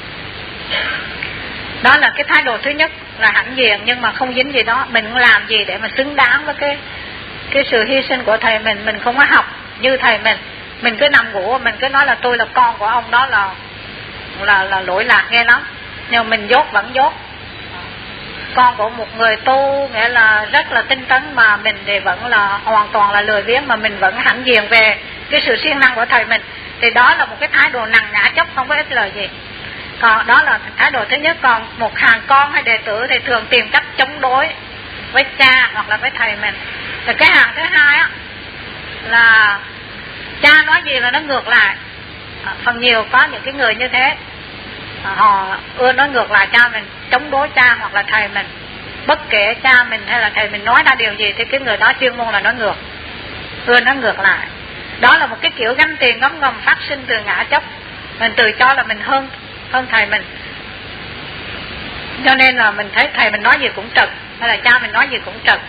Đó là cái thái độ thứ nhất, là hãnh diện nhưng mà không dính gì đó. Mình không làm gì để mà xứng đáng với cái cái sự hy sinh của thầy mình. Mình không có học như thầy mình, mình cứ nằm ngủ, mình cứ nói là tôi là con của ông, đó là là là lỗi lạc nghe lắm. Nhưng mình dốt vẫn dốt. Con của một người tu nghĩa là rất là tinh tấn, mà mình thì vẫn là hoàn toàn là lười biếng, mà mình vẫn hãnh diện về cái sự siêng năng của thầy mình. Thì đó là một cái thái độ nặng nhã chấp, không có ích lời gì. Còn đó là thái độ thứ nhất. Còn một hàng con hay đệ tử thì thường tìm cách chống đối với cha hoặc là với thầy mình. Thì cái hàng thứ hai á là cha nói gì là nó ngược lại. Phần nhiều có những cái người như thế, họ ưa nói ngược lại cha mình, chống đối cha hoặc là thầy mình. bất kể cha mình hay là thầy mình nói ra điều gì thì cái người đó chuyên môn là nói ngược, ưa nó ngược lại. Đó là một cái kiểu ganh tiền ngấm ngầm phát sinh từ ngã chấp. Mình tự cho là mình hơn hơn thầy mình, cho nên là mình thấy thầy mình nói gì cũng trật, hay là cha mình nói gì cũng trật.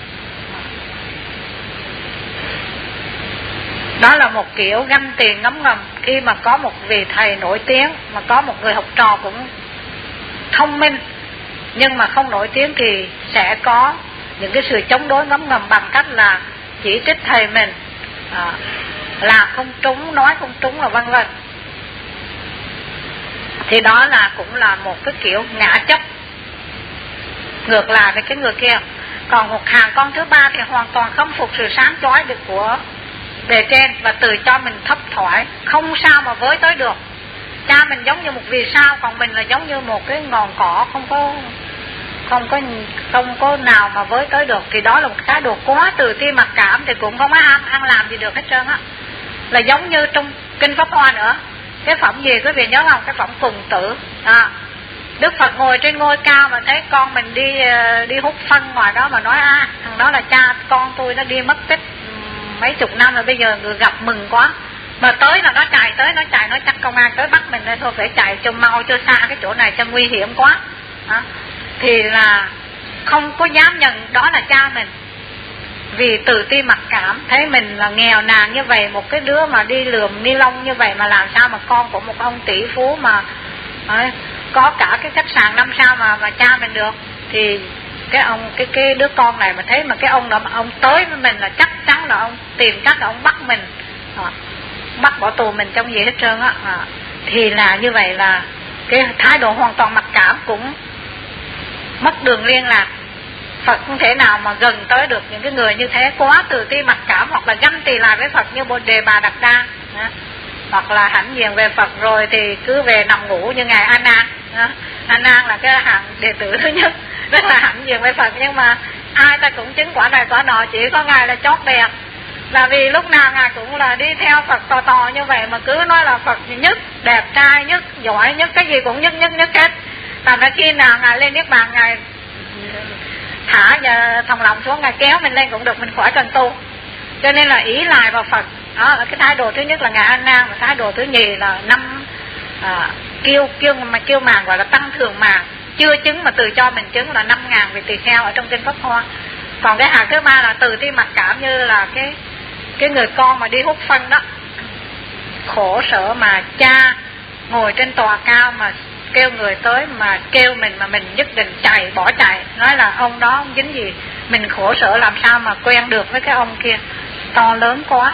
Đó là một kiểu ganh tiền ngấm ngầm. Khi mà có một vị thầy nổi tiếng, mà có một người học trò cũng thông minh nhưng mà không nổi tiếng, thì sẽ có những cái sự chống đối ngấm ngầm bằng cách là chỉ trích thầy mình, à, làm không trúng, nói không trúng, là vân vân. Thì đó là cũng là một cái kiểu ngã chấp ngược lại với cái người kia. Còn một hàng con thứ ba thì hoàn toàn khâm phục sự sáng chói được của bề trên và tự cho mình thấp thoải, không sao mà với tới được. Cha mình giống như một vì sao, còn mình là giống như một cái ngọn cỏ, không có không có không có nào mà với tới được. Thì đó là một thái độ quá từ ti mặc cảm, thì cũng không có ăn ăn làm gì được hết trơn á. Là giống như trong kinh Pháp Hoa nữa, cái phẩm gì quý vị nhớ không? Cái phẩm Phùng Tử. À, Đức Phật ngồi trên ngôi cao mà thấy con mình đi đi hút phân ngoài đó mà nói à, thằng đó là cha con tôi, nó đi mất tích mấy chục năm rồi, bây giờ người gặp mừng quá. Mà tới là nó chạy tới, nó chạy, nó chắc công an tới bắt mình, nên thôi phải chạy cho mau cho xa cái chỗ này cho nguy hiểm quá. À, thì là không có dám nhận đó là cha mình, vì tự ti mặc cảm, thấy mình là nghèo nàn như vậy, một cái đứa mà đi lườm ni lông như vậy mà làm sao mà con của một ông tỷ phú mà à, có cả cái khách sạn năm sao mà mà cha mình được. Thì cái ông cái cái đứa con này mà thấy mà cái ông đó mà ông tới với mình là chắc chắn là ông tìm cách là ông bắt mình, à, bắt bỏ tù mình trong gì hết trơn á. À, thì là như vậy là cái thái độ hoàn toàn mặc cảm, cũng mất đường liên lạc. Phật không thể nào mà gần tới được những cái người như thế, quá từ ti mặc cảm, hoặc là ganh tị lại với Phật như Bồ Đề Bà Đạt Đa, à, hoặc là hãnh diện về Phật rồi thì cứ về nằm ngủ như ngài A Nan. À, A Nan là cái hạng đệ tử thứ nhất, rất là hãnh diện với Phật, nhưng mà ai ta cũng chứng quả này quả nọ, chỉ có ngài là chót bẹt. Là vì lúc nào ngài cũng là đi theo Phật tò tò như vậy, mà cứ nói là Phật nhất, đẹp trai nhất, giỏi nhất, cái gì cũng nhất nhất nhất hết. Thành ra khi nào ngài lên Niết Bàn, ngài thả thòng lòng xuống, ngài kéo mình lên cũng được, mình khỏi cần tu. Cho nên là ý lại vào Phật. Đó là cái thái độ thứ nhất là ngài A Nan, và thái độ thứ nhì là năm à, kêu kêu mà kêu màng, gọi là tăng thường màng, chưa chứng mà từ cho mình chứng là năm ngàn vị tỳ kheo ở trong kinh Pháp Hoa. Còn cái hạng thứ ba là từ ti mặc cảm, như là cái cái người con mà đi hút phân đó, khổ sở mà cha ngồi trên tòa cao mà kêu người tới mà kêu mình mà mình nhất định chạy, bỏ chạy, nói là ông đó không dính gì, mình khổ sở làm sao mà quen được với cái ông kia to lớn quá.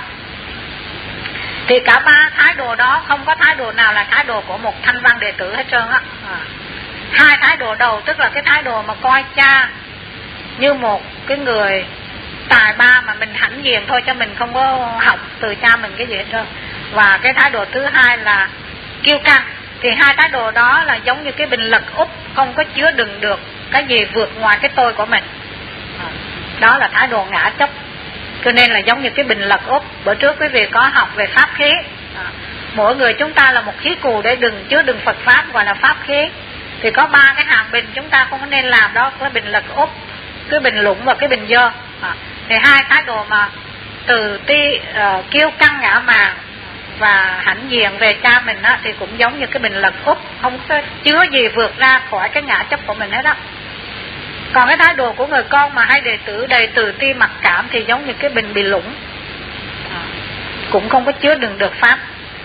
Thì cả ba thái độ đó không có thái độ nào là thái độ của một thanh văn đệ tử hết trơn á. À, hai thái độ đầu tức là cái thái độ mà coi cha như một cái người tài ba mà mình hãnh diện thôi, cho mình không có học từ cha mình cái gì hết trơn. Và cái thái độ thứ hai là kiêu căng. Thì hai thái độ đó là giống như cái bình lật úp, không có chứa đựng được cái gì vượt ngoài cái tôi của mình. À, đó là thái độ ngã chấp. Cho nên là giống như cái bình lật úp. Bữa trước quý vị có học về pháp khí. À, mỗi người chúng ta là một khí cù để đừng chứa đựng Phật pháp, gọi là pháp khí. Thì có ba cái hàng bình chúng ta không có nên làm, đó cái bình lật úp, cái bình lũng và cái bình dơ. À, thì hai thái độ mà từ ti uh, kiêu căng ngã mạn và hãnh diện về cha mình á, thì cũng giống như cái bình lật úp, không có chứa gì vượt ra khỏi cái ngã chấp của mình hết đó. Còn cái thái độ của người con mà hay đệ tử đầy từ ti mặc cảm thì giống như cái bình bị lũng, à, cũng không có chứa đựng được pháp.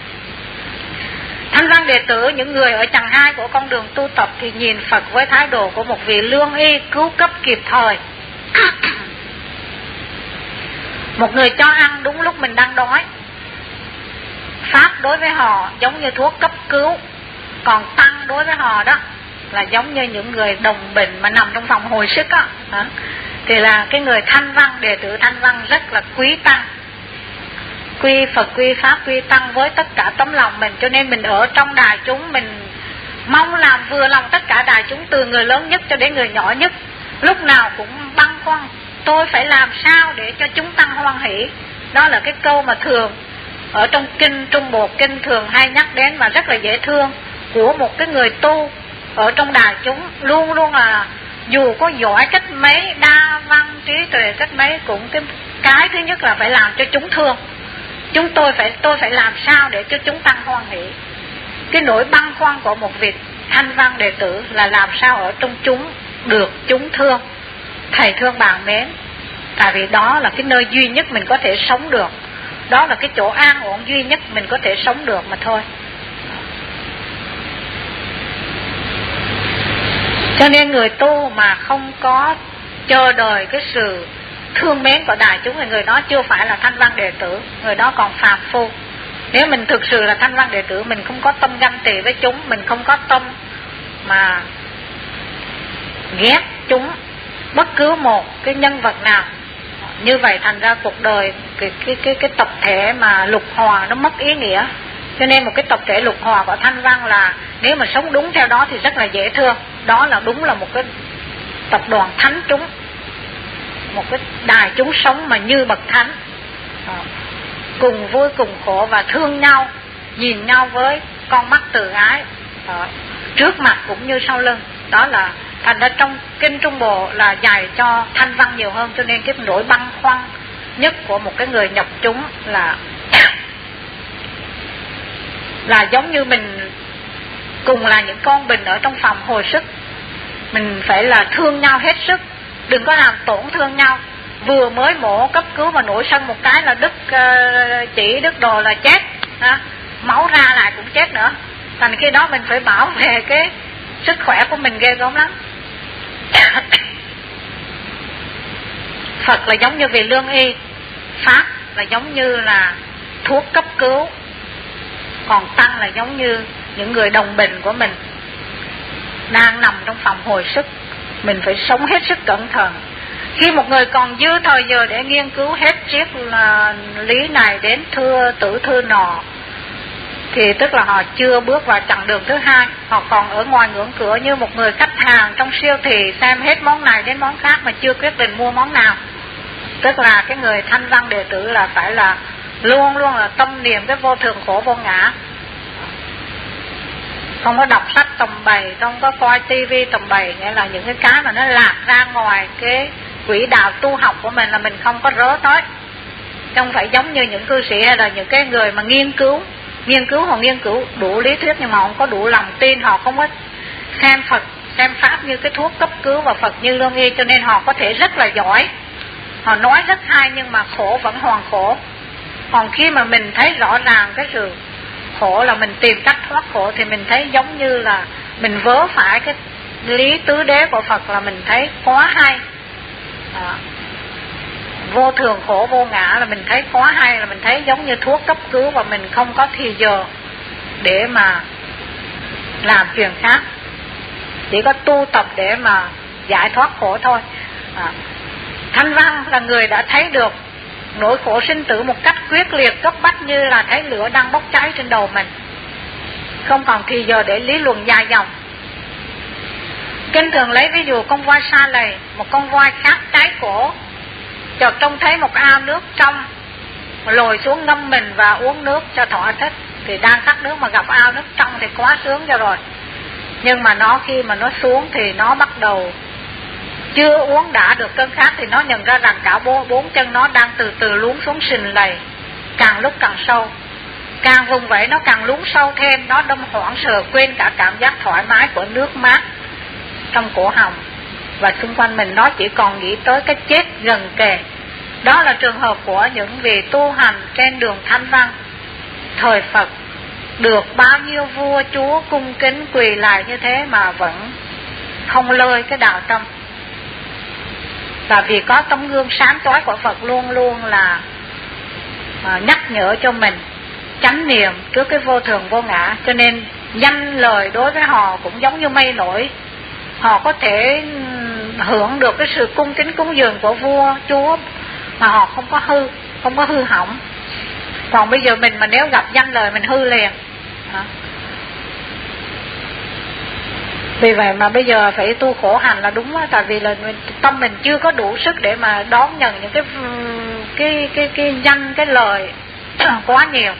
Thanh văn đệ tử, những người ở chặng hai của con đường tu tập thì nhìn Phật với thái độ của một vị lương y cứu cấp kịp thời. Một người cho ăn đúng lúc mình đang đói. Pháp đối với họ giống như thuốc cấp cứu, còn tăng đối với họ đó là giống như những người đồng bệnh mà nằm trong phòng hồi sức á. Thì là cái người thanh văn, đệ tử thanh văn rất là quý tăng, quy Phật, quy Pháp, quy Tăng với tất cả tấm lòng mình. Cho nên mình ở trong đại chúng, mình mong làm vừa lòng tất cả đại chúng, từ người lớn nhất cho đến người nhỏ nhất. Lúc nào cũng băn khoăn tôi phải làm sao để cho chúng tăng hoan hỷ. Đó là cái câu mà thường ở trong kinh Trung Bộ Kinh thường hay nhắc đến, và rất là dễ thương, của một cái người tu ở trong đại chúng, luôn luôn là dù có giỏi cách mấy, đa văn trí tuệ cách mấy, cũng cái cái thứ nhất là phải làm cho chúng thương. Chúng tôi phải tôi phải làm sao để cho chúng tăng hoan hỷ. Cái nỗi băn khoăn của một vị thanh văn đệ tử là làm sao ở trong chúng được chúng thương, thầy thương bạn mến. Tại vì đó là cái nơi duy nhất mình có thể sống được, đó là cái chỗ an ổn duy nhất mình có thể sống được mà thôi. Cho nên người tu mà không có chờ đợi cái sự thương mến của đại chúng thì người đó chưa phải là thanh văn đệ tử, người đó còn phàm phu. Nếu mình thực sự là thanh văn đệ tử, mình không có tâm ganh tị với chúng, mình không có tâm mà ghét chúng bất cứ một cái nhân vật nào, như vậy thành ra cuộc đời cái cái cái cái tập thể mà lục hòa nó mất ý nghĩa. Cho nên một cái tập thể lục hòa của thanh văn là nếu mà sống đúng theo đó thì rất là dễ thương. Đó là đúng là một cái tập đoàn thánh chúng, một cái đài chúng sống mà như bậc thánh, cùng vui cùng khổ và thương nhau, nhìn nhau với con mắt từ ái, trước mặt cũng như sau lưng. Đó là thành ra trong kinh Trung Bộ là dạy cho thanh văn nhiều hơn. Cho nên cái nỗi băn khoăn nhất của một cái người nhập chúng là là giống như mình cùng là những con bình ở trong phòng hồi sức, mình phải là thương nhau hết sức, đừng có làm tổn thương nhau. Vừa mới mổ cấp cứu mà nổi sân một cái là đứt uh, chỉ đứt đồ là chết, ha? Máu ra lại cũng chết nữa. Thành khi đó mình phải bảo vệ cái sức khỏe của mình ghê gớm lắm. Phật là giống như vị lương y, Pháp là giống như là thuốc cấp cứu, còn Tăng là giống như những người đồng bình của mình đang nằm trong phòng hồi sức. Mình phải sống hết sức cẩn thận. Khi một người còn dư thời giờ để nghiên cứu hết triết là lý này đến thưa tử thư nọ, thì tức là họ chưa bước vào chặng đường thứ hai. Họ còn ở ngoài ngưỡng cửa như một người khách hàng trong siêu thị, xem hết món này đến món khác mà chưa quyết định mua món nào. Tức là cái người thanh văn đệ tử là phải là luôn luôn là tâm niệm cái vô thường khổ vô ngã, không có đọc sách tầm bày, không có coi tivi tầm bày, nghĩa là những cái cái mà nó lạc ra ngoài cái quỹ đạo tu học của mình là mình không có rớ tới. Không phải giống như những cư sĩ hay là những cái người mà nghiên cứu nghiên cứu họ nghiên cứu đủ lý thuyết nhưng mà không có đủ lòng tin, họ không có xem Phật xem Pháp như cái thuốc cấp cứu và Phật như lương y, cho nên họ có thể rất là giỏi, họ nói rất hay nhưng mà khổ vẫn hoàn khổ. Còn khi mà mình thấy rõ ràng cái sự khổ là mình tìm cách thoát khổ thì mình thấy giống như là mình vớ phải cái lý tứ đế của Phật là mình thấy quá hay. À, vô thường khổ vô ngã là mình thấy quá hay, là mình thấy giống như thuốc cấp cứu và mình không có thì giờ để mà làm chuyện khác, chỉ có tu tập để mà giải thoát khổ thôi. À, thanh văn là người đã thấy được nỗi khổ sinh tử một cách quyết liệt cấp bách, như là thấy lửa đang bốc cháy trên đầu mình, không còn thì giờ để lý luận dài dòng. Kinh thường lấy ví dụ con voi sa lầy, một con voi khát cháy cổ, chợt trông thấy một ao nước trong, lồi xuống ngâm mình và uống nước cho thỏa thích. Thì đang khát nước mà gặp ao nước trong thì quá sướng cho rồi. Nhưng mà nó khi mà nó xuống thì nó bắt đầu chưa uống đã được cơn khát thì nó nhận ra rằng cả bốn, bốn chân nó đang từ từ lún xuống sình lầy, càng lúc càng sâu. Càng vùng vẫy nó càng lún sâu thêm, nó đâm hoảng sợ quên cả cảm giác thoải mái của nước mát trong cổ họng, và xung quanh mình nó chỉ còn nghĩ tới cái chết gần kề. Đó là trường hợp của những vị tu hành trên đường thanh văn thời Phật, được bao nhiêu vua chúa cung kính quỳ lại như thế mà vẫn không lơi cái đạo tâm. Và vì có tấm gương sáng chói của Phật luôn luôn là à, nhắc nhở cho mình chánh niệm trước cái vô thường vô ngã, cho nên danh lời đối với họ cũng giống như mây nổi. Họ có thể hưởng được cái sự cung kính cúng dường của vua chúa mà họ không có hư, không có hư hỏng. Còn bây giờ mình mà nếu gặp danh lời mình hư liền. à. Vì vậy mà bây giờ phải tu khổ hành là đúng đó, tại vì là mình, tâm mình chưa có đủ sức để mà đón nhận những cái cái cái cái danh cái lời quá nhiều.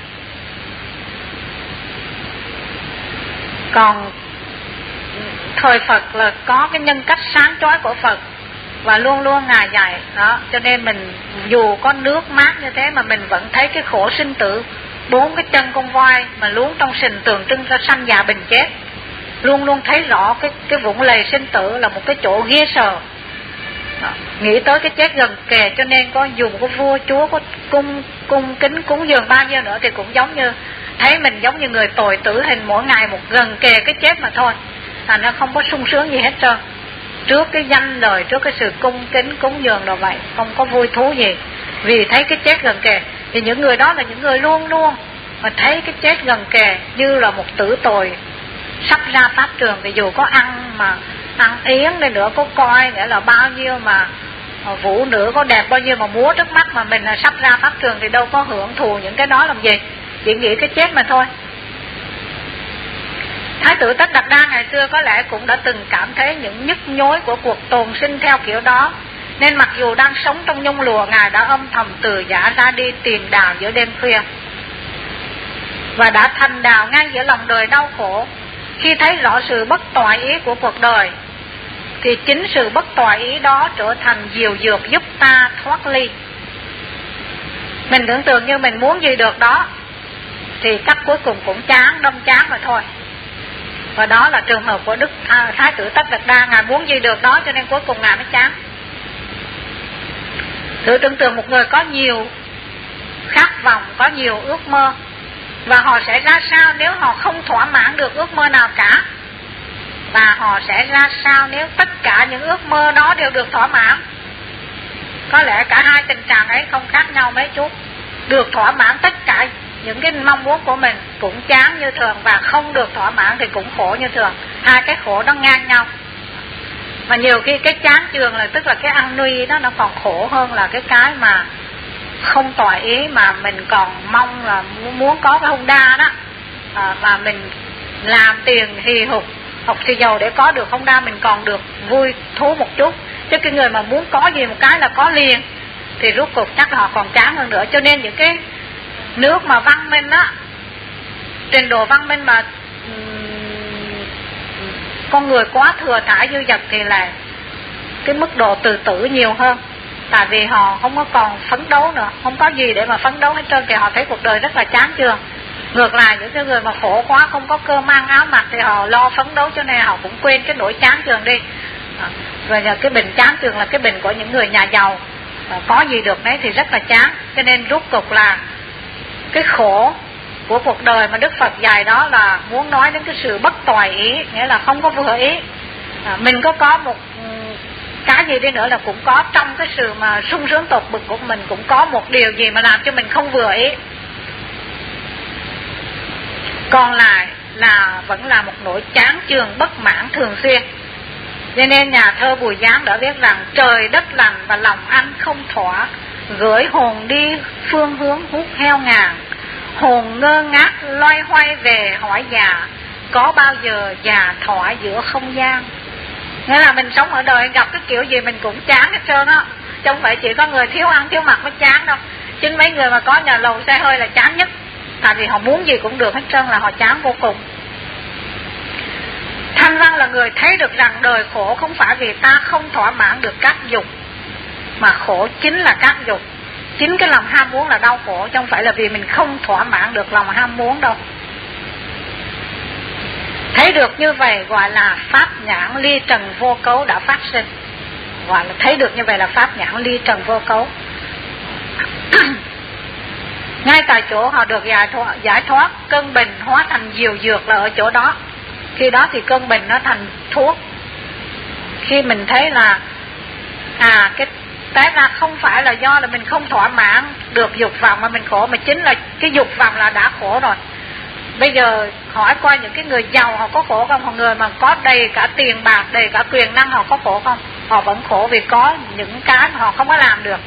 thời Phật là có cái nhân cách sáng chói của Phật, và luôn luôn Ngài dạy đó, cho nên mình dù có nước mát như thế mà mình vẫn thấy cái khổ sinh tử. Bốn cái chân con voi mà luống trong sình tượng trưng ra sanh già bình chết, luôn luôn thấy rõ cái cái vũng lầy sinh tử là một cái chỗ ghê sợ. Đó. Nghĩ tới cái chết gần kề, cho nên có dùng có vua chúa có cung cung kính cúng dường bao nhiêu nữa thì cũng giống như thấy mình giống như người tội tử hình, mỗi ngày một gần kề cái chết mà thôi. Thành nó không có sung sướng gì hết trơn. Trước cái danh lời, trước cái sự cung kính cúng dường rồi vậy, không có vui thú gì, vì thấy cái chết gần kề. Thì những người đó là những người luôn luôn mà thấy cái chết gần kề như là một tử tội sắp ra pháp trường. Thì dù có ăn mà ăn yến đi nữa, có coi nghĩa là bao nhiêu mà vũ nữ có đẹp bao nhiêu mà múa trước mắt, mà mình là sắp ra pháp trường thì đâu có hưởng thụ những cái đó làm gì, chỉ nghĩ cái chết mà thôi. Thái tử Tất Đạt Đa ngày xưa có lẽ cũng đã từng cảm thấy những nhức nhối của cuộc tồn sinh theo kiểu đó, nên mặc dù đang sống trong nhung lụa, Ngài đã âm thầm từ giả ra đi tìm đào giữa đêm khuya, và đã thành đào ngay giữa lòng đời đau khổ. Khi thấy rõ sự bất toại ý của cuộc đời, thì chính sự bất toại ý đó trở thành diệu dược giúp ta thoát ly. Mình tưởng tượng như mình muốn gì được đó, thì cách cuối cùng cũng chán, đâm chán mà thôi. Và đó là trường hợp của Đức Thái tử Tất Đạt Đa. Ngài muốn gì được đó, cho nên cuối cùng Ngài mới chán. Thử tưởng tượng một người có nhiều khát vọng, có nhiều ước mơ, và họ sẽ ra sao nếu họ không thỏa mãn được ước mơ nào cả, và họ sẽ ra sao nếu tất cả những ước mơ đó đều được thỏa mãn. Có lẽ cả hai tình trạng ấy không khác nhau mấy chút. Được thỏa mãn tất cả những cái mong muốn của mình cũng chán như thường, và không được thỏa mãn thì cũng khổ như thường. Hai cái khổ nó ngang nhau. Mà nhiều khi cái chán chường là tức là cái ăn nuy đó, nó còn khổ hơn là cái cái mà không tòa ý, mà mình còn mong là muốn có cái Honda đó, à, mà mình làm tiền hì hục học xì dầu để có được Honda, mình còn được vui thú một chút. Chứ cái người mà muốn có gì một cái là có liền thì rốt cuộc chắc là họ còn chán hơn nữa. Cho nên những cái nước mà văn minh á, trình độ văn minh mà um, con người quá thừa thải dư dật thì là cái mức độ tự tử nhiều hơn. Tại vì họ không có còn phấn đấu nữa, không có gì để mà phấn đấu hết trơn, thì họ thấy cuộc đời rất là chán chường. Ngược lại những cái người mà khổ quá, không có cơm ăn áo mặc thì họ lo phấn đấu, cho nên họ cũng quên cái nỗi chán chường đi. Rồi cái bệnh chán chường là cái bệnh của những người nhà giàu, có gì được đấy thì rất là chán. Cho nên rốt cuộc là cái khổ của cuộc đời mà Đức Phật dạy đó là muốn nói đến cái sự bất toại ý, nghĩa là không có vừa ý. À, mình có có một cái gì đi nữa là cũng có trong cái sự mà sung sướng tột bực của mình, cũng có một điều gì mà làm cho mình không vừa ý. Còn lại là vẫn là một nỗi chán chường bất mãn thường xuyên. Cho nên nhà thơ Bùi Giáng đã viết rằng: trời đất lành và lòng anh không thỏa, gửi hồn đi phương hướng hút heo ngàn. Hồn ngơ ngác loay hoay về hỏi già, có bao giờ già thỏa giữa không gian. Nghĩa là mình sống ở đời gặp cái kiểu gì mình cũng chán hết trơn á, chứ không phải chỉ có người thiếu ăn thiếu mặc mới chán đâu. Chính mấy người mà có nhà lầu xe hơi là chán nhất, tại vì họ muốn gì cũng được hết trơn, là họ chán vô cùng. Thanh Văn là người thấy được rằng đời khổ không phải vì ta không thỏa mãn được các dục, mà khổ chính là các dục. Chính cái lòng ham muốn là đau khổ, chứ không phải là vì mình không thỏa mãn được lòng ham muốn đâu. Thấy được như vậy gọi là pháp nhãn ly trần vô cấu đã phát sinh. Gọi là thấy được như vậy là pháp nhãn ly trần vô cấu. Ngay tại chỗ họ được giải thoát, giải thoát cơn bệnh hóa thành diệu dược là ở chỗ đó. Khi đó thì cơn bệnh nó thành thuốc. Khi mình thấy là à cái té ra không phải là do là mình không thỏa mãn được dục vọng mà mình khổ, mà chính là cái dục vọng là đã khổ rồi. Bây giờ hỏi coi những cái người giàu họ có khổ không? Họ người mà có đầy cả tiền bạc, đầy cả quyền năng họ có khổ không? Họ vẫn khổ vì có những cái mà họ không có làm được.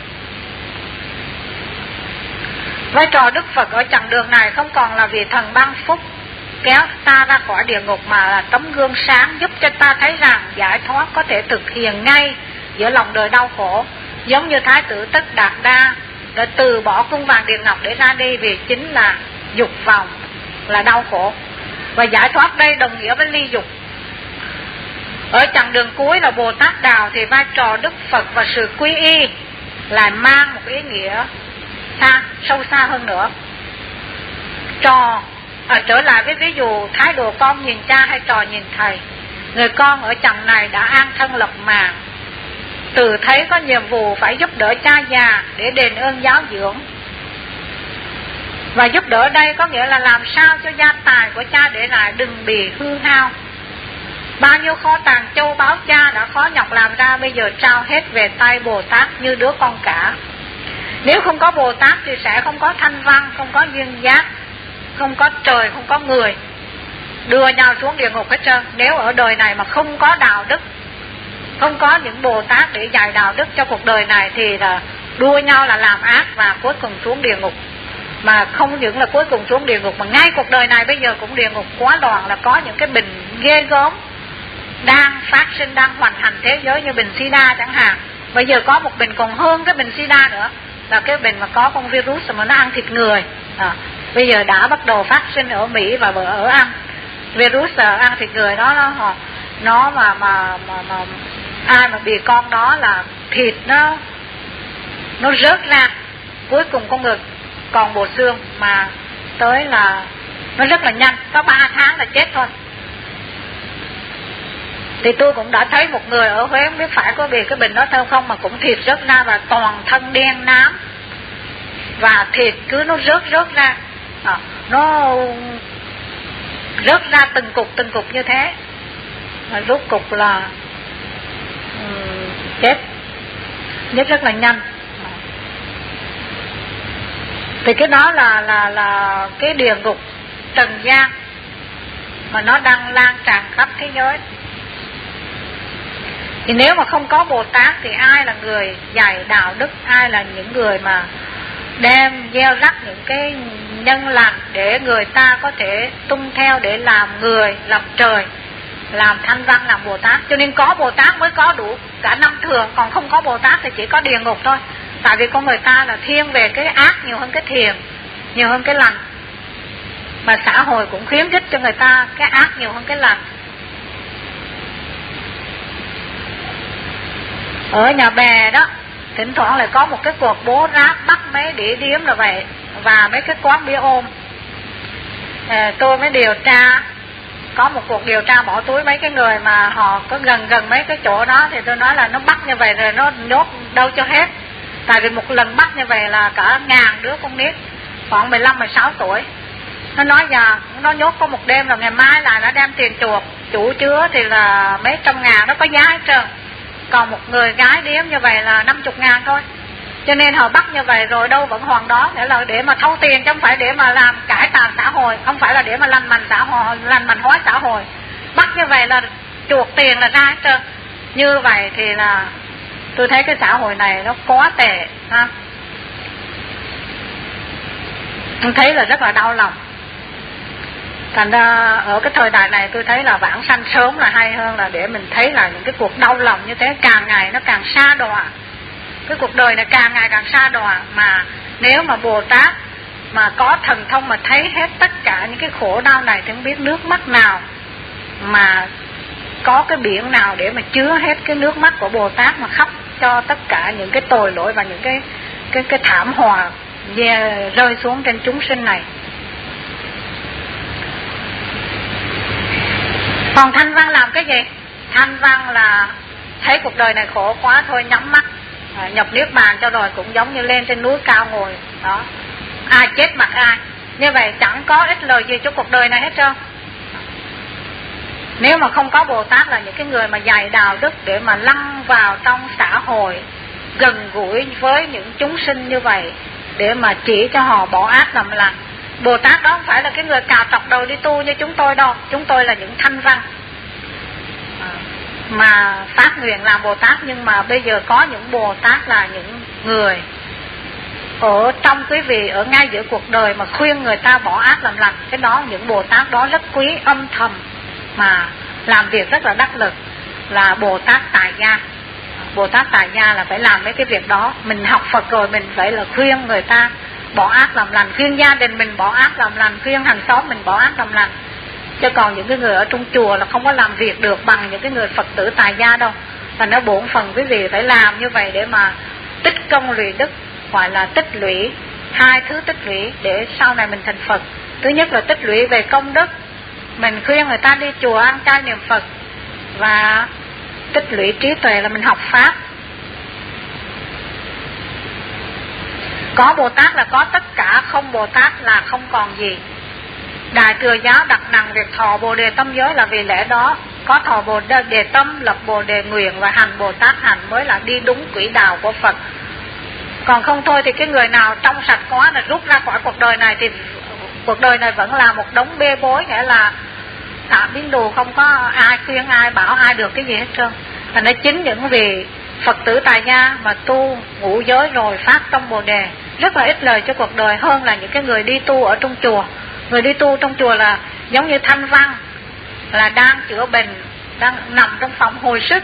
Vai trò Đức Phật ở chặng đường này không còn là vì thần ban phúc kéo ta ra khỏi địa ngục, mà là tấm gương sáng giúp cho ta thấy rằng giải thoát có thể thực hiện ngay giữa lòng đời đau khổ. Giống như Thái tử Tất Đạt Đa đã từ bỏ cung vàng điện ngọc để ra đi vì chính là dục vọng là đau khổ. Và giải thoát đây đồng nghĩa với ly dục. Ở chặng đường cuối là Bồ Tát Đạo thì vai trò Đức Phật và sự quy y lại mang một ý nghĩa xa, sâu xa hơn nữa. Trò à, trở lại với ví dụ thái độ con nhìn cha hay trò nhìn thầy. Người con ở chặng này đã an thân lập mạng, tự thấy có nhiệm vụ phải giúp đỡ cha già để đền ơn giáo dưỡng. Và giúp đỡ đây có nghĩa là làm sao cho gia tài của cha để lại đừng bị hư hao. Bao nhiêu kho tàng châu báu cha đã khó nhọc làm ra, bây giờ trao hết về tay Bồ Tát như đứa con cả. Nếu không có Bồ Tát thì sẽ không có thanh văn, không có duyên giác, không có trời, không có người, đưa nhau xuống địa ngục hết trơn. Nếu ở đời này mà không có đạo đức, không có những Bồ Tát để dạy đạo đức cho cuộc đời này thì là đua nhau là làm ác và cuối cùng xuống địa ngục. Mà không những là cuối cùng xuống địa ngục mà ngay cuộc đời này bây giờ cũng địa ngục quá loạn, là có những cái bệnh ghê gớm đang phát sinh, đang hoành hành thế giới như bệnh sida chẳng hạn. Bây giờ có một bệnh còn hơn cái bệnh sida nữa, là cái bệnh mà có con virus mà nó ăn thịt người. À, bây giờ đã bắt đầu phát sinh ở Mỹ và ở Anh. Virus ăn thịt người đó nó nó mà mà mà, mà ai mà bị con đó là thịt nó nó rớt ra, cuối cùng con người còn bộ xương, mà tới là nó rất là nhanh, có ba tháng là chết thôi. Thì tôi cũng đã thấy một người ở Huế, không biết phải có bị cái bệnh đó theo không, mà cũng thịt rớt ra và toàn thân đen nám, và thịt cứ nó rớt rớt ra, à, nó rớt ra từng cục từng cục như thế, và rốt cục là um, chết chết rất là nhanh. Thì cái đó là là là cái địa ngục trần gian mà nó đang lan tràn khắp thế giới. Thì nếu mà không có Bồ Tát thì ai là người dạy đạo đức, ai là những người mà đem gieo rắc những cái nhân lành để người ta có thể tuân theo để làm người, làm trời, làm thanh văn, làm Bồ Tát. Cho nên có Bồ Tát mới có đủ cả năm thường, còn không có Bồ Tát thì chỉ có địa ngục thôi. Tại vì con người ta là thiên về cái ác nhiều hơn cái thiện, nhiều hơn cái lành. Mà xã hội cũng khuyến khích cho người ta cái ác nhiều hơn cái lành. Ở nhà bè đó, thỉnh thoảng lại có một cái cuộc bố ráp bắt mấy đĩa điếm là vậy, và mấy cái quán bia ôm. à, Tôi mới điều tra, có một cuộc điều tra bỏ túi mấy cái người mà họ có gần gần mấy cái chỗ đó. Thì tôi nói là nó bắt như vậy rồi nó nhốt đâu cho hết. Tại vì một lần bắt như vậy là cả ngàn đứa con nít khoảng mười lăm mười sáu tuổi. Nó nói giờ nó nhốt có một đêm rồi ngày mai lại nó đem tiền chuộc. Chủ chứa thì là mấy trăm ngàn, nó có giá hết trơn. Còn một người gái điếm như vậy là năm chục ngàn thôi. Cho nên họ bắt như vậy rồi đâu vẫn hoàn đó, để là để mà thâu tiền chứ không phải để mà làm cải tạo xã hội, không phải là để mà lành mạnh xã hội, lành mạnh hóa xã hội. Bắt như vậy là chuộc tiền là ra hết trơn. Như vậy thì là tôi thấy cái xã hội này nó quá tệ ha. Tôi thấy là rất là đau lòng. Thành ra ở cái thời đại này tôi thấy là vãng sanh sớm là hay hơn là để mình thấy là những cái cuộc đau lòng như thế càng ngày nó càng xa đọa. Cái cuộc đời này càng ngày càng xa đọa. Mà nếu mà Bồ Tát mà có thần thông mà thấy hết tất cả những cái khổ đau này thì không biết nước mắt nào mà có cái biển nào để mà chứa hết cái nước mắt của Bồ Tát mà khóc cho tất cả những cái tội lỗi và những cái cái cái thảm họa rơi xuống trên chúng sinh này. Còn thanh văn làm cái gì? Thanh văn là thấy cuộc đời này khổ quá thôi nhắm mắt à, nhập niết bàn cho rồi, cũng giống như lên trên núi cao ngồi đó, ai chết mặc ai. Như vậy chẳng có ích lời gì cho cuộc đời này hết trơn. Nếu mà không có Bồ Tát là những cái người mà dạy đạo đức để mà lăn vào trong xã hội, gần gũi với những chúng sinh như vậy để mà chỉ cho họ bỏ ác làm lành. Bồ Tát đó không phải là cái người cào trọc đầu đi tu như chúng tôi đâu. Chúng tôi là những thanh văn mà phát nguyện làm Bồ Tát. Nhưng mà bây giờ có những Bồ Tát là những người ở trong quý vị, ở ngay giữa cuộc đời mà khuyên người ta bỏ ác làm lành. Cái đó, những Bồ Tát đó rất quý, âm thầm mà làm việc rất là đắc lực, là Bồ Tát tại gia. Bồ Tát tại gia là phải làm mấy cái việc đó. Mình học Phật rồi mình phải là khuyên người ta bỏ ác làm lành, khuyên gia đình mình bỏ ác làm lành, khuyên hàng xóm mình bỏ ác làm lành. Chứ còn những cái người ở trong chùa là không có làm việc được bằng những cái người Phật tử tại gia đâu. Và nó bổn phần quý vị phải làm như vậy để mà tích công lũy đức, gọi là tích lũy hai thứ tích lũy để sau này mình thành Phật. Thứ nhất là tích lũy về công đức, mình khuyên người ta đi chùa ăn chay niệm Phật, và tích lũy trí tuệ là mình học Pháp. Có Bồ Tát là có tất cả, không Bồ Tát là không còn gì. Đại Thừa giáo đặt nặng việc thọ Bồ Đề tâm giới là vì lẽ đó. Có thọ Bồ Đề tâm, lập Bồ Đề nguyện và hành Bồ Tát hành mới là đi đúng quỹ đạo của Phật. Còn không thôi thì cái người nào trong sạch quá là rút ra khỏi cuộc đời này thì cuộc đời này vẫn là một đống bê bối, nghĩa là tạm biến đồ, không có ai khuyên ai bảo ai được cái gì hết trơn. Và nó chính những vị Phật tử tại gia mà tu ngũ giới rồi phát tâm Bồ Đề rất là ít lời cho cuộc đời hơn là những cái người đi tu ở trong chùa. Người đi tu trong chùa là giống như Thanh Văn, là đang chữa bệnh, đang nằm trong phòng hồi sức.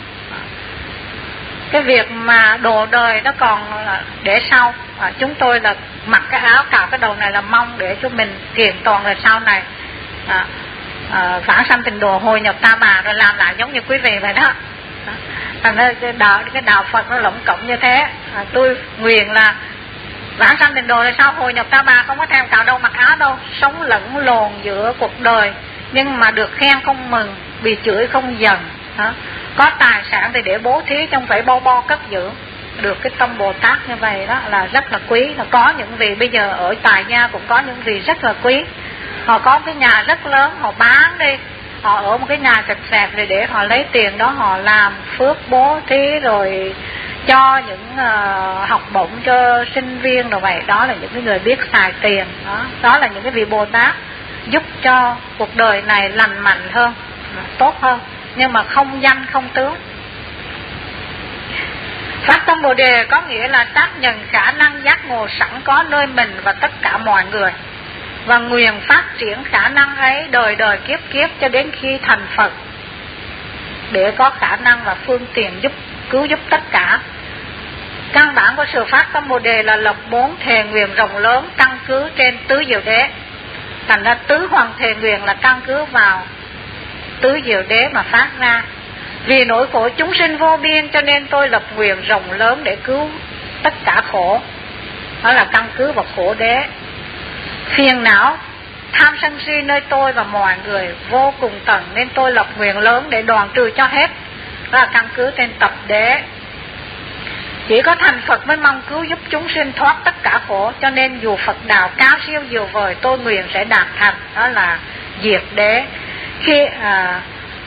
Cái việc mà đồ đời nó còn để sau. À, chúng tôi là mặc cái áo cạo cái đầu này là mong để cho mình kiện toàn rồi sau này à, à, vãng sanh tịnh độ hồi nhập Ta Bà rồi làm lại giống như quý vị vậy đó. Thành ra cái đạo, cái đạo Phật nó lộng cộng như thế. À, tôi nguyện là vãng sanh tịnh độ rồi sau hồi nhập Ta Bà không có thèm cạo đầu mặc áo đâu, sống lẫn lộn giữa cuộc đời nhưng mà được khen không mừng, bị chửi không giận. Đó. Có tài sản thì để bố thí, không phải bo bo cất giữ. Được cái tâm Bồ Tát như vậy đó là rất là quý. Có những vị bây giờ ở tại gia cũng có những vị rất là quý. Họ có cái nhà rất lớn, họ bán đi, họ ở một cái nhà sạch sạch rồi để họ lấy tiền đó họ làm phước bố thí rồi cho những uh, học bổng cho sinh viên rồi vậy. Đó là những cái người biết xài tiền đó. Đó là những cái vị Bồ Tát giúp cho cuộc đời này lành mạnh hơn, tốt hơn, nhưng mà không danh không tướng. Phát tâm Bồ Đề có nghĩa là xác nhận khả năng giác ngộ sẵn có nơi mình và tất cả mọi người, và nguyện phát triển khả năng ấy đời đời kiếp kiếp cho đến khi thành Phật, để có khả năng và phương tiện giúp cứu giúp tất cả. Căn bản của sự phát tâm Bồ Đề là lập bốn thề nguyện rộng lớn căn cứ trên tứ diệu đế. Thành ra tứ hoàng thề nguyện là căn cứ vào tứ diệu đế mà phát ra. Vì nỗi khổ chúng sinh vô biên cho nên tôi lập nguyện rộng lớn để cứu tất cả khổ. Đó là căn cứ vào khổ đế. Phiền não, tham sân si nơi tôi và mọi người vô cùng tận nên tôi lập nguyện lớn để đoạn trừ cho hết. Đó là căn cứ trên tập đế. Chỉ có thành Phật mới mong cứu giúp chúng sinh thoát tất cả khổ, cho nên dù Phật đạo cao siêu diệu vời tôi nguyện sẽ đạt thành. Đó là diệt đế. Khi à,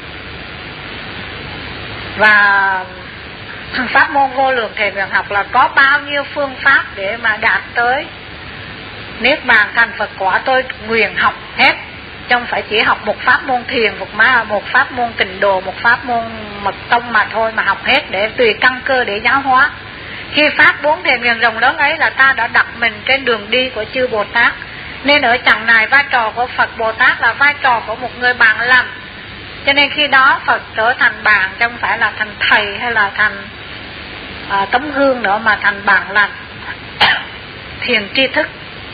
và pháp môn vô lượng thề nguyện học là có bao nhiêu phương pháp để mà đạt tới niết bàn thành Phật quả, tôi nguyện học hết. Chứ không phải chỉ học một pháp môn thiền, một, má, một pháp môn tịnh độ, một pháp môn mật tông mà thôi, mà học hết để tùy căn cơ để giáo hóa. Khi phát bốn thề nguyện rộng lớn ấy là ta đã đặt mình trên đường đi của chư Bồ Tát. Nên ở chặng này vai trò của Phật Bồ Tát là vai trò của một người bạn lành. Cho nên khi đó Phật trở thành bạn, chứ không phải là thành thầy hay là thành à, tấm gương nữa, mà thành bạn lành, thiền tri thức.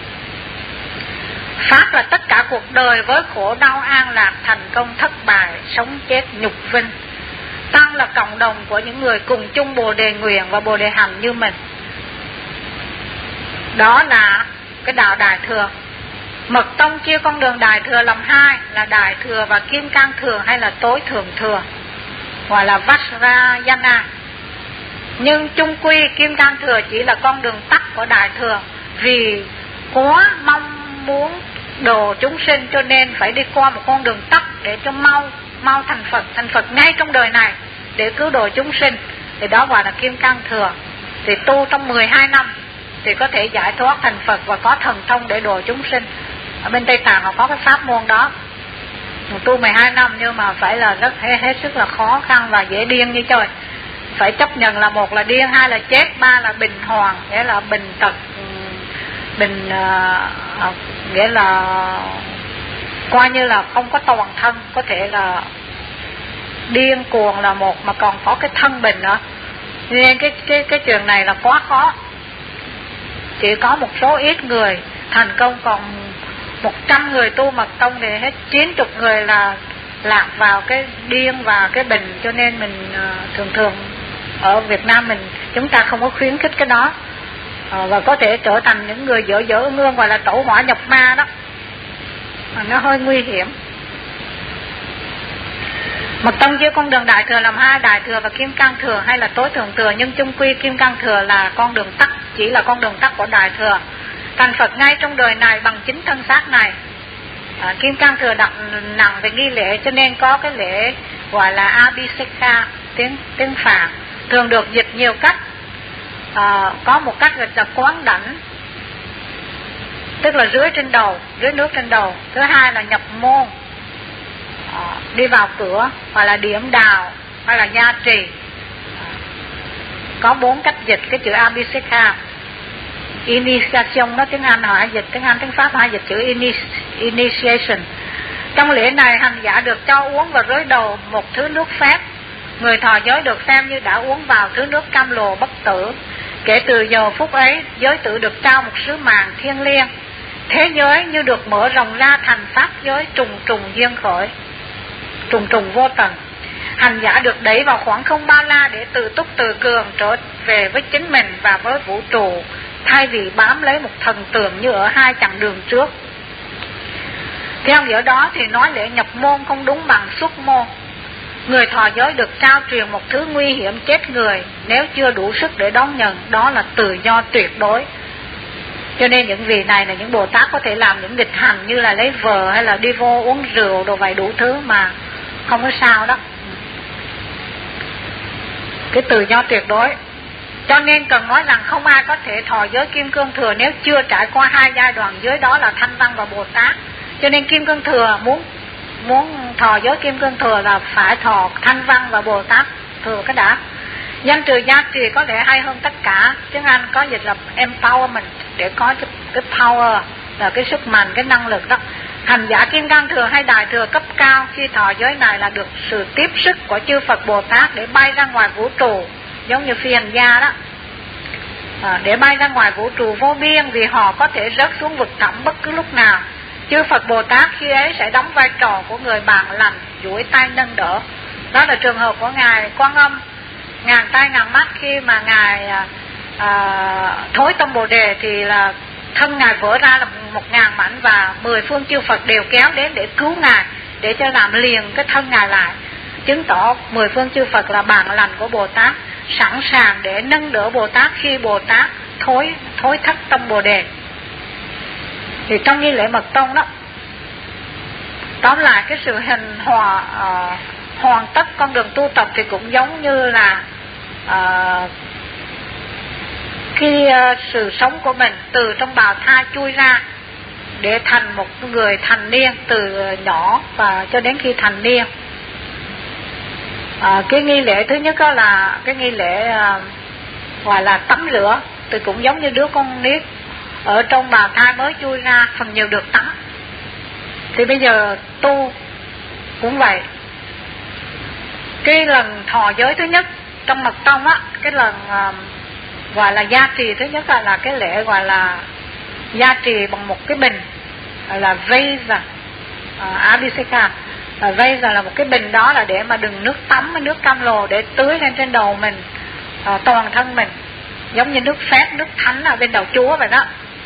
Pháp là tất cả cuộc đời với khổ đau an lạc, thành công thất bại, sống chết nhục vinh. Tăng là cộng đồng của những người cùng chung Bồ Đề nguyện và Bồ Đề hành như mình. Đó là cái đạo Đại Thừa. Mật tông chia con đường Đại Thừa làm hai là Đại Thừa và Kim Cang Thừa hay là Tối Thượng Thừa, gọi là Vajrayana. Nhưng chung quy Kim Cang Thừa chỉ là con đường tắt của Đại Thừa. Vì quá mong muốn độ chúng sinh cho nên phải đi qua một con đường tắt để cho mau mau thành Phật, thành Phật ngay trong đời này để cứu độ chúng sinh. Thì đó gọi là Kim Cang Thừa. Thì tu trong mười hai năm thì có thể giải thoát thành Phật và có thần thông để độ chúng sinh. Ở bên Tây Tạng họ có cái pháp môn đó. Tu mười hai năm nhưng mà phải là rất hết, hết sức là khó khăn và dễ điên như trời. Phải chấp nhận là một là điên, hai là chết, ba là bình hoàng, nghĩa là bình tật, bình uh, nghĩa là coi như là không có toàn thân, có thể là điên cuồng là một mà còn có cái thân bình nữa. Nên cái cái cái trường này là quá khó. Chỉ có một số ít người thành công, còn một trăm người tu mật tông thì hết chín mươi người là lạc vào cái điên và cái bình, cho nên mình uh, thường thường ở Việt Nam mình chúng ta không có khuyến khích cái đó, uh, và có thể trở thành những người dở dở ương ương, gọi là tẩu hỏa nhập ma đó, uh, nó hơi nguy hiểm. Mật tông chia con đường đại thừa làm hai, đại thừa và kim cang thừa hay là tối thượng thừa, nhưng chung quy kim cang thừa là con đường tắt, chỉ là con đường tắt của đại thừa. Thành Phật ngay trong đời này bằng chính thân xác này. À, kim cang thừa đặt nặng về nghi lễ, cho nên có cái lễ gọi là Abhisekha, tiếng tiếng Phạn, thường được dịch nhiều cách. À, có một cách dịch là quán đảnh, tức là rưới trên đầu, rưới nước trên đầu. Thứ hai là nhập môn, à, đi vào cửa, hoặc là điểm đào, hay là gia trì. À, có bốn cách dịch cái chữ Abhisekha. Initiation, nó tiếng Anh họ dịch, tiếng Anh tiếng Pháp họ dịch chữ initiation. Trong lễ này hành giả được cho uống và rưới đầu một thứ nước phép. Người thọ giới được xem như đã uống vào thứ nước cam lồ bất tử. Kể từ giờ phút ấy, giới tử được trao một sứ mạng thiêng liêng. Thế giới như được mở rộng ra thành pháp giới trùng trùng duyên khởi, trùng trùng vô tận. Hành giả được đẩy vào khoảng không ba la để tự túc tự cường trở về với chính mình và với vũ trụ, thay vì bám lấy một thần tượng như ở hai chặng đường trước. Theo nghĩa đó thì nói lễ nhập môn không đúng bằng xuất môn. Người thọ giới được trao truyền một thứ nguy hiểm chết người nếu chưa đủ sức để đón nhận, đó là tự do tuyệt đối. Cho nên những vị này là những Bồ Tát có thể làm những nghịch hành như là lấy vợ hay là đi vô uống rượu đồ vậy đủ thứ mà không có sao đó. Cái tự do tuyệt đối. Cho nên cần nói rằng không ai có thể thọ giới kim cương thừa nếu chưa trải qua hai giai đoạn giới, đó là Thanh Văn và Bồ Tát. Cho nên kim cương thừa muốn muốn thọ giới kim cương thừa là phải thọ Thanh Văn và Bồ Tát thừa cái đã. Danh từ gia trì có lẽ hay hơn tất cả. Tiếng Anh có dịch là empowerment, để có cái, cái power, là cái sức mạnh, cái năng lực đó. Hành giả kim cang thừa hay đại thừa cấp cao khi thọ giới này là được sự tiếp sức của chư Phật Bồ Tát để bay ra ngoài vũ trụ, giống như phi hành gia đó, à, để bay ra ngoài vũ trụ vô biên, vì họ có thể rớt xuống vực thẳm bất cứ lúc nào. Chư Phật Bồ Tát khi ấy sẽ đóng vai trò của người bạn lành, duỗi tay nâng đỡ. Đó là trường hợp của Ngài Quan Âm, ngàn tay ngàn mắt. Khi mà Ngài à, à, thối tâm Bồ Đề thì là thân Ngài vỡ ra là một ngàn mảnh, và mười phương chư Phật đều kéo đến để cứu Ngài, để cho làm liền cái thân Ngài lại, chứng tỏ mười phương chư Phật là bạn lành của Bồ Tát, sẵn sàng để nâng đỡ Bồ Tát khi Bồ Tát thối thối thất tâm Bồ Đề. Thì trong nghi lễ mật tông đó, tóm lại cái sự hình hòa uh, hoàn tất con đường tu tập thì cũng giống như là uh, khi uh, sự sống của mình từ trong bào thai chui ra để thành một người thành niên, từ nhỏ và cho đến khi thành niên. À, cái nghi lễ thứ nhất đó là cái nghi lễ à, gọi là tắm rửa, thì cũng giống như đứa con nít ở trong bào thai mới chui ra, phần nhiều được tắm. Thì bây giờ tu cũng vậy. Cái lần thọ giới thứ nhất trong mật tông á, cái lần à, gọi là gia trì thứ nhất là, là cái lễ gọi là gia trì bằng một cái bình, gọi là vase, à, Abhisekha. À, vase là một cái bình, đó là để mà đừng nước tắm với nước cam lồ để tưới lên trên đầu mình, à, toàn thân mình, giống như nước phép, nước thánh ở bên đầu Chúa vậy đó.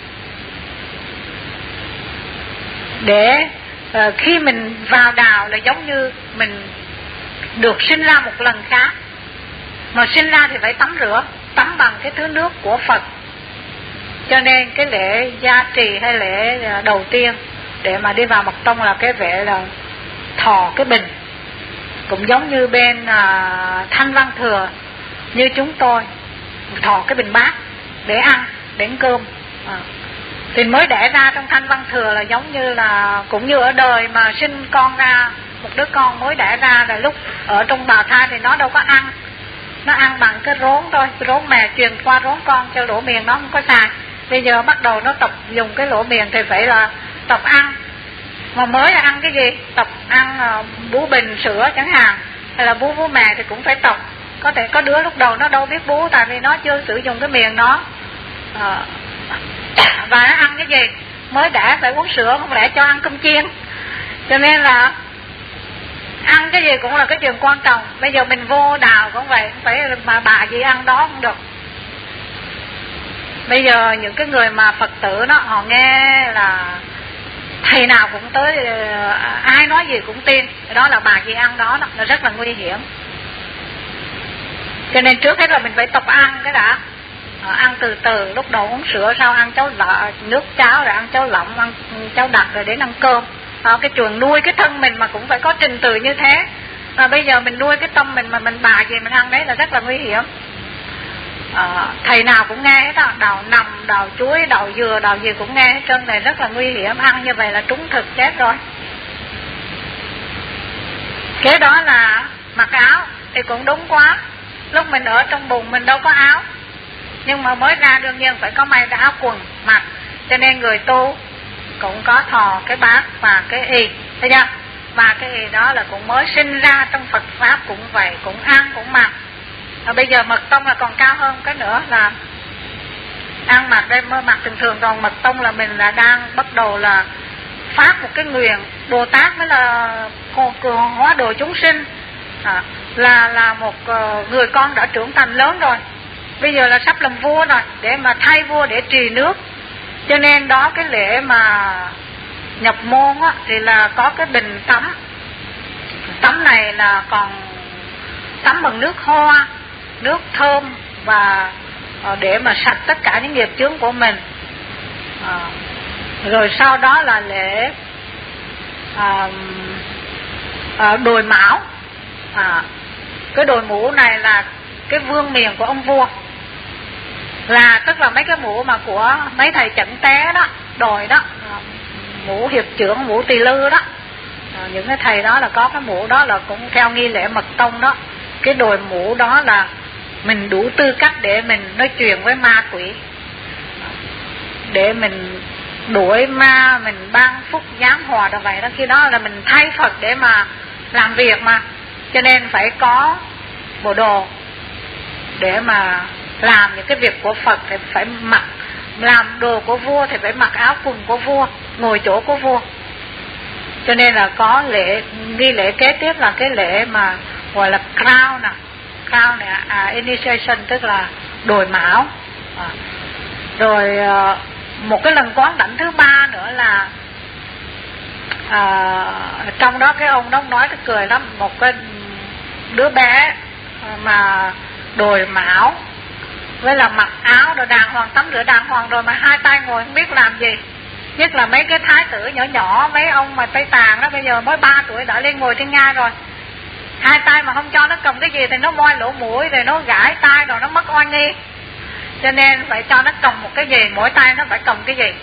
Để à, khi mình vào đạo là giống như mình được sinh ra một lần khác, mà sinh ra thì phải tắm rửa, tắm bằng cái thứ nước của Phật. Cho nên cái lễ gia trì hay lễ đầu tiên để mà đi vào mật tông là cái vẻ là thọ cái bình, cũng giống như bên à, Thanh Văn thừa như chúng tôi thọ cái bình bát để ăn, để ăn cơm. À. Thì mới đẻ ra trong Thanh Văn thừa là giống như là cũng như ở đời mà sinh con ra, một đứa con mới đẻ ra là lúc ở trong bào thai thì nó đâu có ăn, nó ăn bằng cái rốn thôi, cái rốn mẹ truyền qua rốn con cho lỗ miệng nó không có xài. Bây giờ bắt đầu nó tập dùng cái lỗ miệng thì phải là tập ăn. Mà mới là ăn cái gì? Tập ăn uh, bú bình sữa chẳng hạn, hay là bú bú mẹ thì cũng phải tập. Có thể có đứa lúc đầu nó đâu biết bú, tại vì nó chưa sử dụng cái miệng nó. Uh, và nó ăn cái gì? mới đẻ phải uống sữa, không lẽ cho ăn cơm chiên. Cho nên là ăn cái gì cũng là cái chuyện quan trọng. Bây giờ mình vô đạo cũng vậy, không phải mà bà gì ăn đó không được. Bây giờ những cái người mà Phật tử đó, họ nghe là thầy nào cũng tới, ai nói gì cũng tin, đó là bà gì ăn đó, đó là rất là nguy hiểm. Cho nên trước hết là mình phải tập ăn cái đã, à, ăn từ từ, lúc đầu uống sữa, sau ăn cháo lợ, nước cháo, rồi ăn cháo lỏng, ăn cháo đặc, rồi đến ăn cơm. À, cái chuyện nuôi cái thân mình mà cũng phải có trình tự như thế. À, bây giờ mình nuôi cái tâm mình mà mình bà gì mình ăn đấy là rất là nguy hiểm. À, thầy nào cũng nghe hết đó, đào nằm, đào chuối, đào dừa, đào gì cũng nghe hết trơn, này rất là nguy hiểm. Ăn như vậy là trúng thực chết rồi. Cái đó là mặc áo thì cũng đúng quá. Lúc mình ở trong bụng mình đâu có áo, nhưng mà mới ra đương nhiên phải có may cái áo quần mặc. Cho nên người tu cũng có thò cái bát và cái y, thấy chưa? Và cái y đó là cũng mới sinh ra trong Phật Pháp cũng vậy, cũng ăn cũng mặc. À, bây giờ mật tông là còn cao hơn cái nữa, là ăn mặc đây mới mặc thường thường, còn mật tông là mình là đang bắt đầu là phát một cái nguyện. Bồ Tát mới là hóa độ chúng sinh, à, là là một uh, người con đã trưởng thành lớn rồi, bây giờ là sắp làm vua rồi, để mà thay vua để trì nước. Cho nên đó cái lễ mà nhập môn á, thì là có cái bình tắm. Tắm này là còn tắm bằng nước hoa, nước thơm, và uh, để mà sạch tất cả những nghiệp chướng của mình. uh, Rồi sau đó là lễ uh, uh, đồi mão. À, cái đồi mũ này là cái vương miện của ông vua, là tức là mấy cái mũ mà của mấy thầy chẩn té đó, đồi đó, à, mũ hiệp trưởng, mũ tỳ lư đó, à, những cái thầy đó là có cái mũ đó, là cũng theo nghi lễ mật tông đó. Cái đồi mũ đó là mình đủ tư cách để mình nói chuyện với ma quỷ, để mình đuổi ma, mình ban phúc giáng hòa đâu vậy đó. Khi đó là mình thay Phật để mà làm việc mà, cho nên phải có bộ đồ để mà làm những cái việc của Phật. Thì phải mặc, làm đồ của vua thì phải mặc áo quần của vua, ngồi chỗ của vua. Cho nên là có lễ, nghi lễ kế tiếp là cái lễ mà gọi là crown nè, crown này, à, initiation, tức là đồi mão. À, rồi à, một cái lần quán đảnh thứ ba nữa là à, trong đó cái ông đó nói cái cười lắm, một cái đứa bé mà đồi mão với là mặc áo rồi đàng hoàng, tắm rửa đàng hoàng rồi mà hai tay ngồi không biết làm gì. Nhất là mấy cái thái tử nhỏ nhỏ, mấy ông mà Tây Tạng đó, bây giờ mới ba tuổi đã lên ngồi trên ngai rồi, hai tay mà không cho nó cầm cái gì thì nó moi lỗ mũi, rồi nó gãi tay, rồi nó mất oai nghi. Cho nên phải cho nó cầm một cái gì, mỗi tay nó phải cầm cái gì.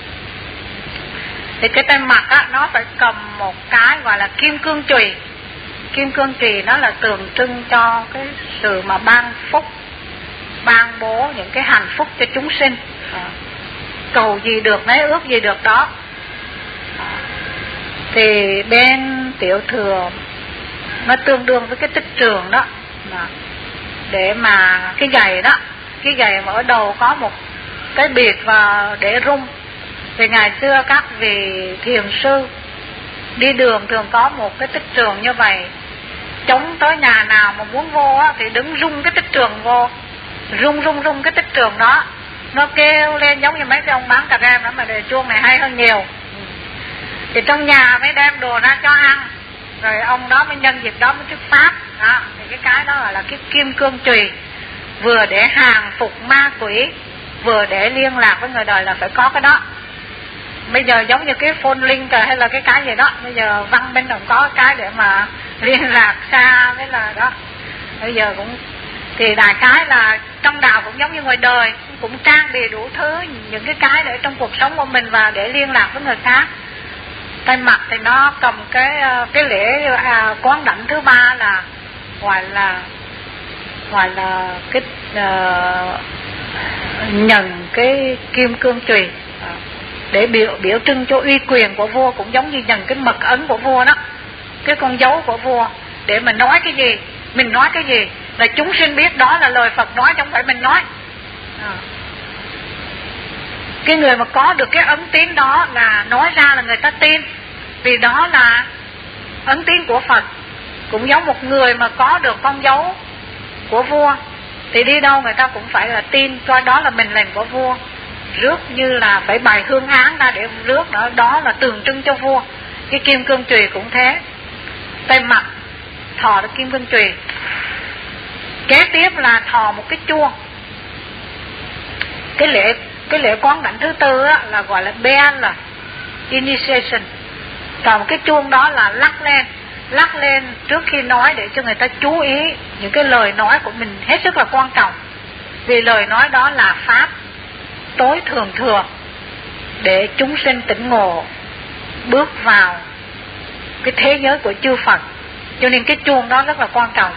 Thì cái tay mặt á, nó phải cầm một cái gọi là kim cương chùy. Kim cương chùy nó là tượng trưng cho cái sự mà ban phúc, ban bố những cái hạnh phúc cho chúng sinh. À, cầu gì được nấy, ước gì được đó. À, thì bên tiểu thừa nó tương đương với cái tích trường đó. À, để mà cái giày đó, cái giày mà ở đầu có một cái biệt và để rung. Thì ngày xưa các vị thiền sư đi đường thường có một cái tích trường như vậy, chống tới nhà nào mà muốn vô á, thì đứng rung cái tích trường vô, rung rung rung cái tích trường đó, nó kêu lên giống như mấy cái ông bán cà rem đó, mà đề chuông này hay hơn nhiều. Thì trong nhà mới đem đồ ra cho ăn, rồi ông đó mới nhân dịp đó mới thuyết pháp đó. Thì cái cái đó gọi là cái kim cương chùy, vừa để hàng phục ma quỷ, vừa để liên lạc với người đời, là phải có cái đó. Bây giờ giống như cái phone link hay là cái cái gì đó, bây giờ văn minh đồng có cái để mà liên lạc xa với là đó. Bây giờ cũng thì đại cái là trong đạo cũng giống như ngoài đời, cũng trang bị đủ thứ, những cái cái để trong cuộc sống của mình và để liên lạc với người khác. Tay mặt thì nó cầm cái cái lễ à, quán đảnh thứ ba là gọi là gọi là cái uh, nhận cái kim cương chùy, uh, để biểu biểu trưng cho uy quyền của vua, cũng giống như nhận cái mật ấn của vua đó, cái con dấu của vua, để mình nói cái gì, mình nói cái gì là chúng sinh biết đó là lời Phật nói, chứ không phải mình nói. À. Cái người mà có được cái ấn tín đó là nói ra là người ta tin, vì đó là ấn tín của Phật. Cũng giống một người mà có được con dấu của vua thì đi đâu người ta cũng phải là tin, coi đó là mệnh lệnh của vua. Rước như là phải bày hương án ra để rước nữa, đó là tượng trưng cho vua. Cái kim cương chùy cũng thế, tay mặt thọ được kim cương chùy. Kế tiếp là thọ một cái chuông. Cái lễ cái lễ quán đảnh thứ tư á, là gọi là bell, là initiation. Còn một cái chuông đó là lắc lên, lắc lên trước khi nói để cho người ta chú ý những cái lời nói của mình hết sức là quan trọng. Vì lời nói đó là pháp tối thường thừa để chúng sinh tỉnh ngộ bước vào cái thế giới của chư Phật. Cho nên cái chuông đó rất là quan trọng.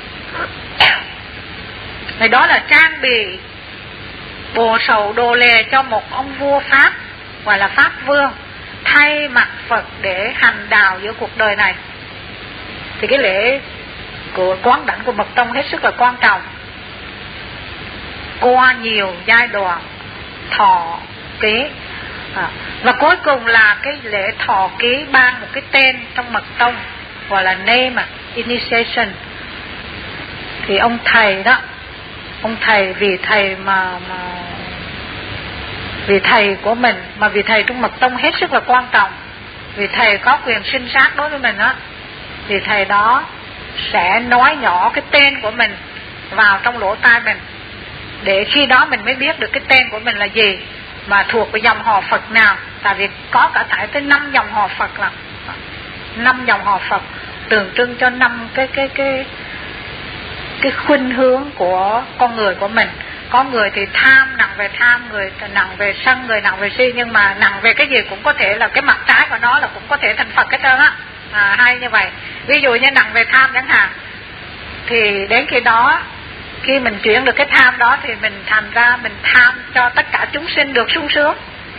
Này đó là trang bị bồ sầu đồ lề cho một ông vua Pháp, gọi là Pháp Vương, thay mặt Phật để hành đạo giữa cuộc đời này. Thì cái lễ của quán đảnh của Mật Tông hết sức là quan trọng, qua nhiều giai đoạn thọ ký. à, Và cuối cùng là cái lễ thọ ký, ban một cái tên trong Mật Tông gọi là name initiation. Thì ông thầy đó, ông thầy vì thầy mà, mà vì thầy của mình, mà vì thầy trong Mật Tông hết sức là quan trọng, vì thầy có quyền sinh sát đối với mình á, thì thầy đó sẽ nói nhỏ cái tên của mình vào trong lỗ tai mình, để khi đó mình mới biết được cái tên của mình là gì, mà thuộc về dòng họ Phật nào. Tại vì có cả thải tới năm dòng họ Phật, là năm dòng họ Phật tượng trưng cho năm cái cái cái cái khuynh hướng của con người của mình. Có người thì tham, nặng về tham, người nặng về sân, người nặng về si, nhưng mà nặng về cái gì cũng có thể là cái mặt trái của nó là cũng có thể thành Phật hết trơn á. À, hay như vậy. Ví dụ như nặng về tham chẳng hạn, thì đến khi đó, khi mình chuyển được cái tham đó thì mình thành ra mình tham cho tất cả chúng sinh được sung sướng.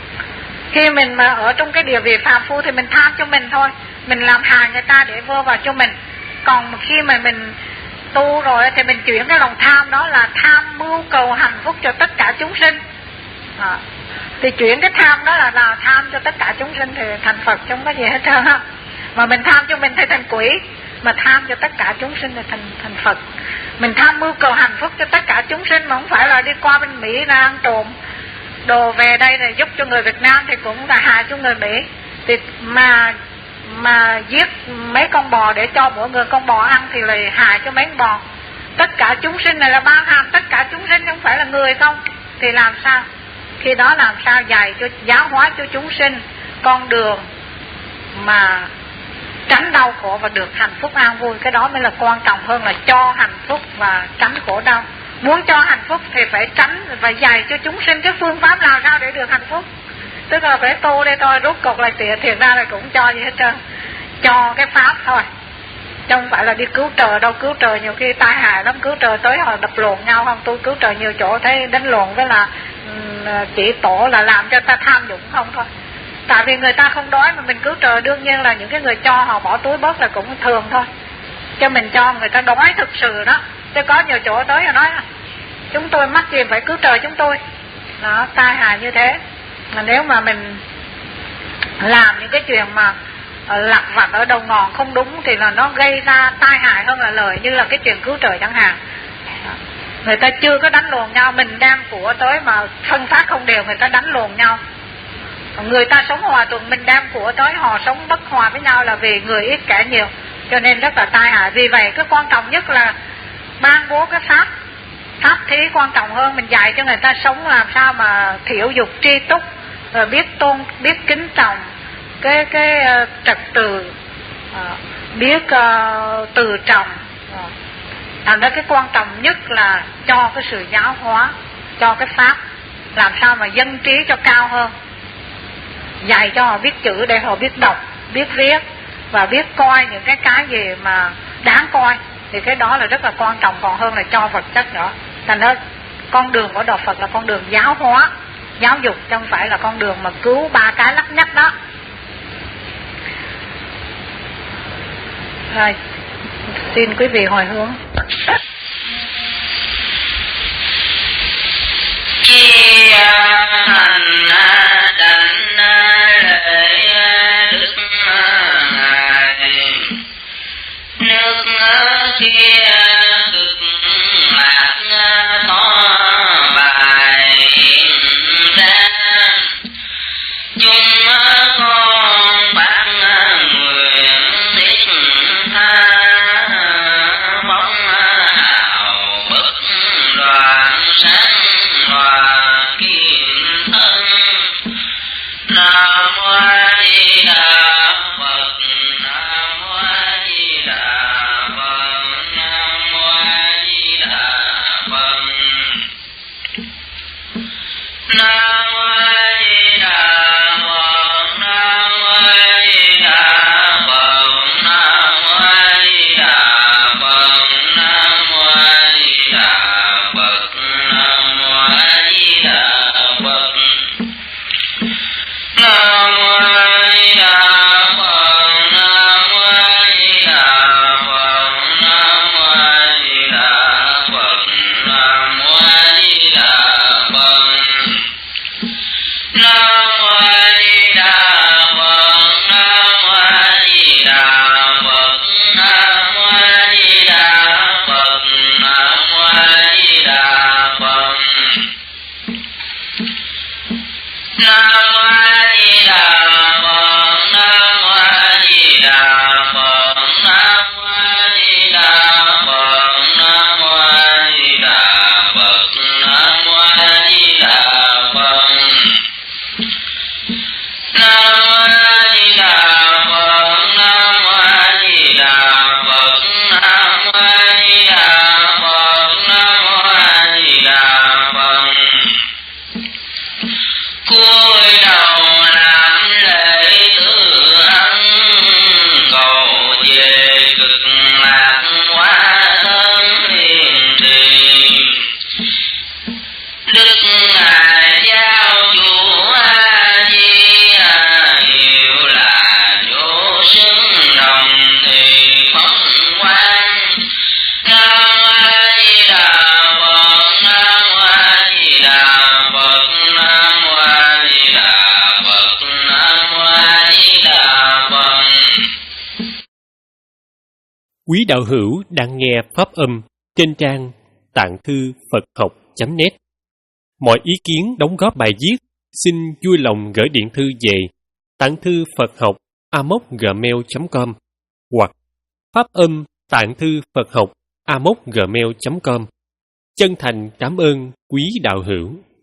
Khi mình mà ở trong cái địa vị phàm phu thì mình tham cho mình thôi, mình làm hại người ta để vô vào cho mình. Còn khi mà mình tu rồi thì mình chuyển cái lòng tham đó là tham mưu cầu hạnh phúc cho tất cả chúng sinh. à, Thì chuyển cái tham đó là, là tham cho tất cả chúng sinh thì thành Phật, không có gì hết trơn á. Mà mình tham cho mình thì thành quỷ, mà tham cho tất cả chúng sinh thì thành, thành Phật. Mình tham mưu cầu hạnh phúc cho tất cả chúng sinh, mà không phải là đi qua bên Mỹ ra ăn trộm đồ về đây này giúp cho người Việt Nam thì cũng là hại cho người Mỹ. Thì mà mà giết mấy con bò để cho mỗi người con bò ăn thì là hại cho mấy con bò. Tất cả chúng sinh này là bao hàm tất cả chúng sinh, không phải là người không. Thì làm sao? Khi đó làm sao dạy cho, giáo hóa cho chúng sinh con đường mà tránh đau khổ và được hạnh phúc an vui. Cái đó mới là quan trọng hơn là cho hạnh phúc và tránh khổ đau. Muốn cho hạnh phúc thì phải tránh và dạy cho chúng sinh cái phương pháp làm sao để được hạnh phúc. Tức là phải tu đây thôi, rút cục lại thiệt, thiệt ra là cũng cho gì hết trơn, cho cái pháp thôi, chứ không phải là đi cứu trời đâu. Cứu trời nhiều khi tai hại lắm, cứu trời tới họ đập lộn nhau không. Tôi cứu trời nhiều chỗ thấy đánh lộn với là chỉ tổ là làm cho ta tham nhũng không thôi. Tại vì người ta không đói mà mình cứu trời, đương nhiên là những cái người cho họ bỏ túi bớt là cũng thường thôi, cho mình cho người ta đói thực sự đó. Chứ có nhiều chỗ tới rồi nói chúng tôi mắc gì phải cứu trời chúng tôi, đó, tai hại như thế. Mà nếu mà mình làm những cái chuyện mà lặt vặt ở đầu ngọn không đúng thì là nó gây ra tai hại hơn là lợi, như là cái chuyện cứu trời chẳng hạn. Người ta chưa có đánh lộn nhau, mình đem của tới mà phân phát không đều, người ta đánh lộn nhau. Người ta sống hòa thuận, mình đem của tới họ sống bất hòa với nhau, là vì người ít kẻ nhiều, cho nên rất là tai hại. Vì vậy cái quan trọng nhất là ban bố cái pháp pháp thí quan trọng hơn. Mình dạy cho người ta sống làm sao mà thiểu dục tri túc, rồi biết tôn, biết kính trọng cái cái uh, trật tự, uh, biết uh, từ trọng. uh. Thành ra cái quan trọng nhất là cho cái sự giáo hóa, cho cái pháp làm sao mà dân trí cho cao hơn, dạy cho họ biết chữ để họ biết đọc, biết viết và biết coi những cái cái gì mà đáng coi. Thì cái đó là rất là quan trọng, còn hơn là cho vật chất nữa. Thành ra con đường của Đạo Phật là con đường giáo hóa, giáo dục, chứ không phải là con đường mà cứu ba cái lắc nhắc đó. Rồi, xin quý vị hồi hướng. Chi hành đảnh lễ đức ngài. Nước kia cực lạc thọ bài ra, chúng con bác nguyện thiết tha bóng hào bất loạn sáng loạn kim thân. Nam mô A Di Đà Phật, Nam mô A Di Đà Phật, Nam mô A Di Đà Phật. Nam mô A Di Đà Phật, Nam mô A Di Đà Phật, Nam mô A Di Đà Phật, Nam mô A Di Đà Phật, Nam mô A Di Đà Phật. Nam mô A Di Đà Phật, Nam mô A Di Đà Phật, Nam mô A Di Đà Phật, Nam mô A Di Đà Phật. Nam mô A Di Đà Phật, Nam mô A Di Đà Phật, Nam mô A Di Đà Phật, Nam mô A Di Đà Phật. Nam mô A Di Đà Phật, Nam mô A Di Đà Phật, Nam mô A Di Đà Phật, Nam mô A Di Đà Phật, Nam mô A Di Đà Phật. Nam mô A Di Đà Phật, Nam mô A Di Đà Phật, Nam mô A Di Đà Phật, Nam mô A Di Đà Phật. Cúi đầu làm lễ tự ân, cầu về cực lạc hóa thân liền trì. Đức ngài giáo chủ A Di hiệu là vô xứng đồng thì phóng quang. Nam mô A Di Đà Phật, Nam mô A Di Đà Phật, Nam mô A Di Đà Phật, Nam mô A Di Đà Phật. Quý đạo hữu đang nghe pháp âm trên trang tạng thư Phật học chấm net. Mọi ý kiến đóng góp bài viết xin vui lòng gửi điện thư về tạng thư Phật học a m o c gmail chấm com hoặc pháp âm tạng thư Phật học a m o c gmail chấm com. Chân thành cảm ơn quý đạo hữu.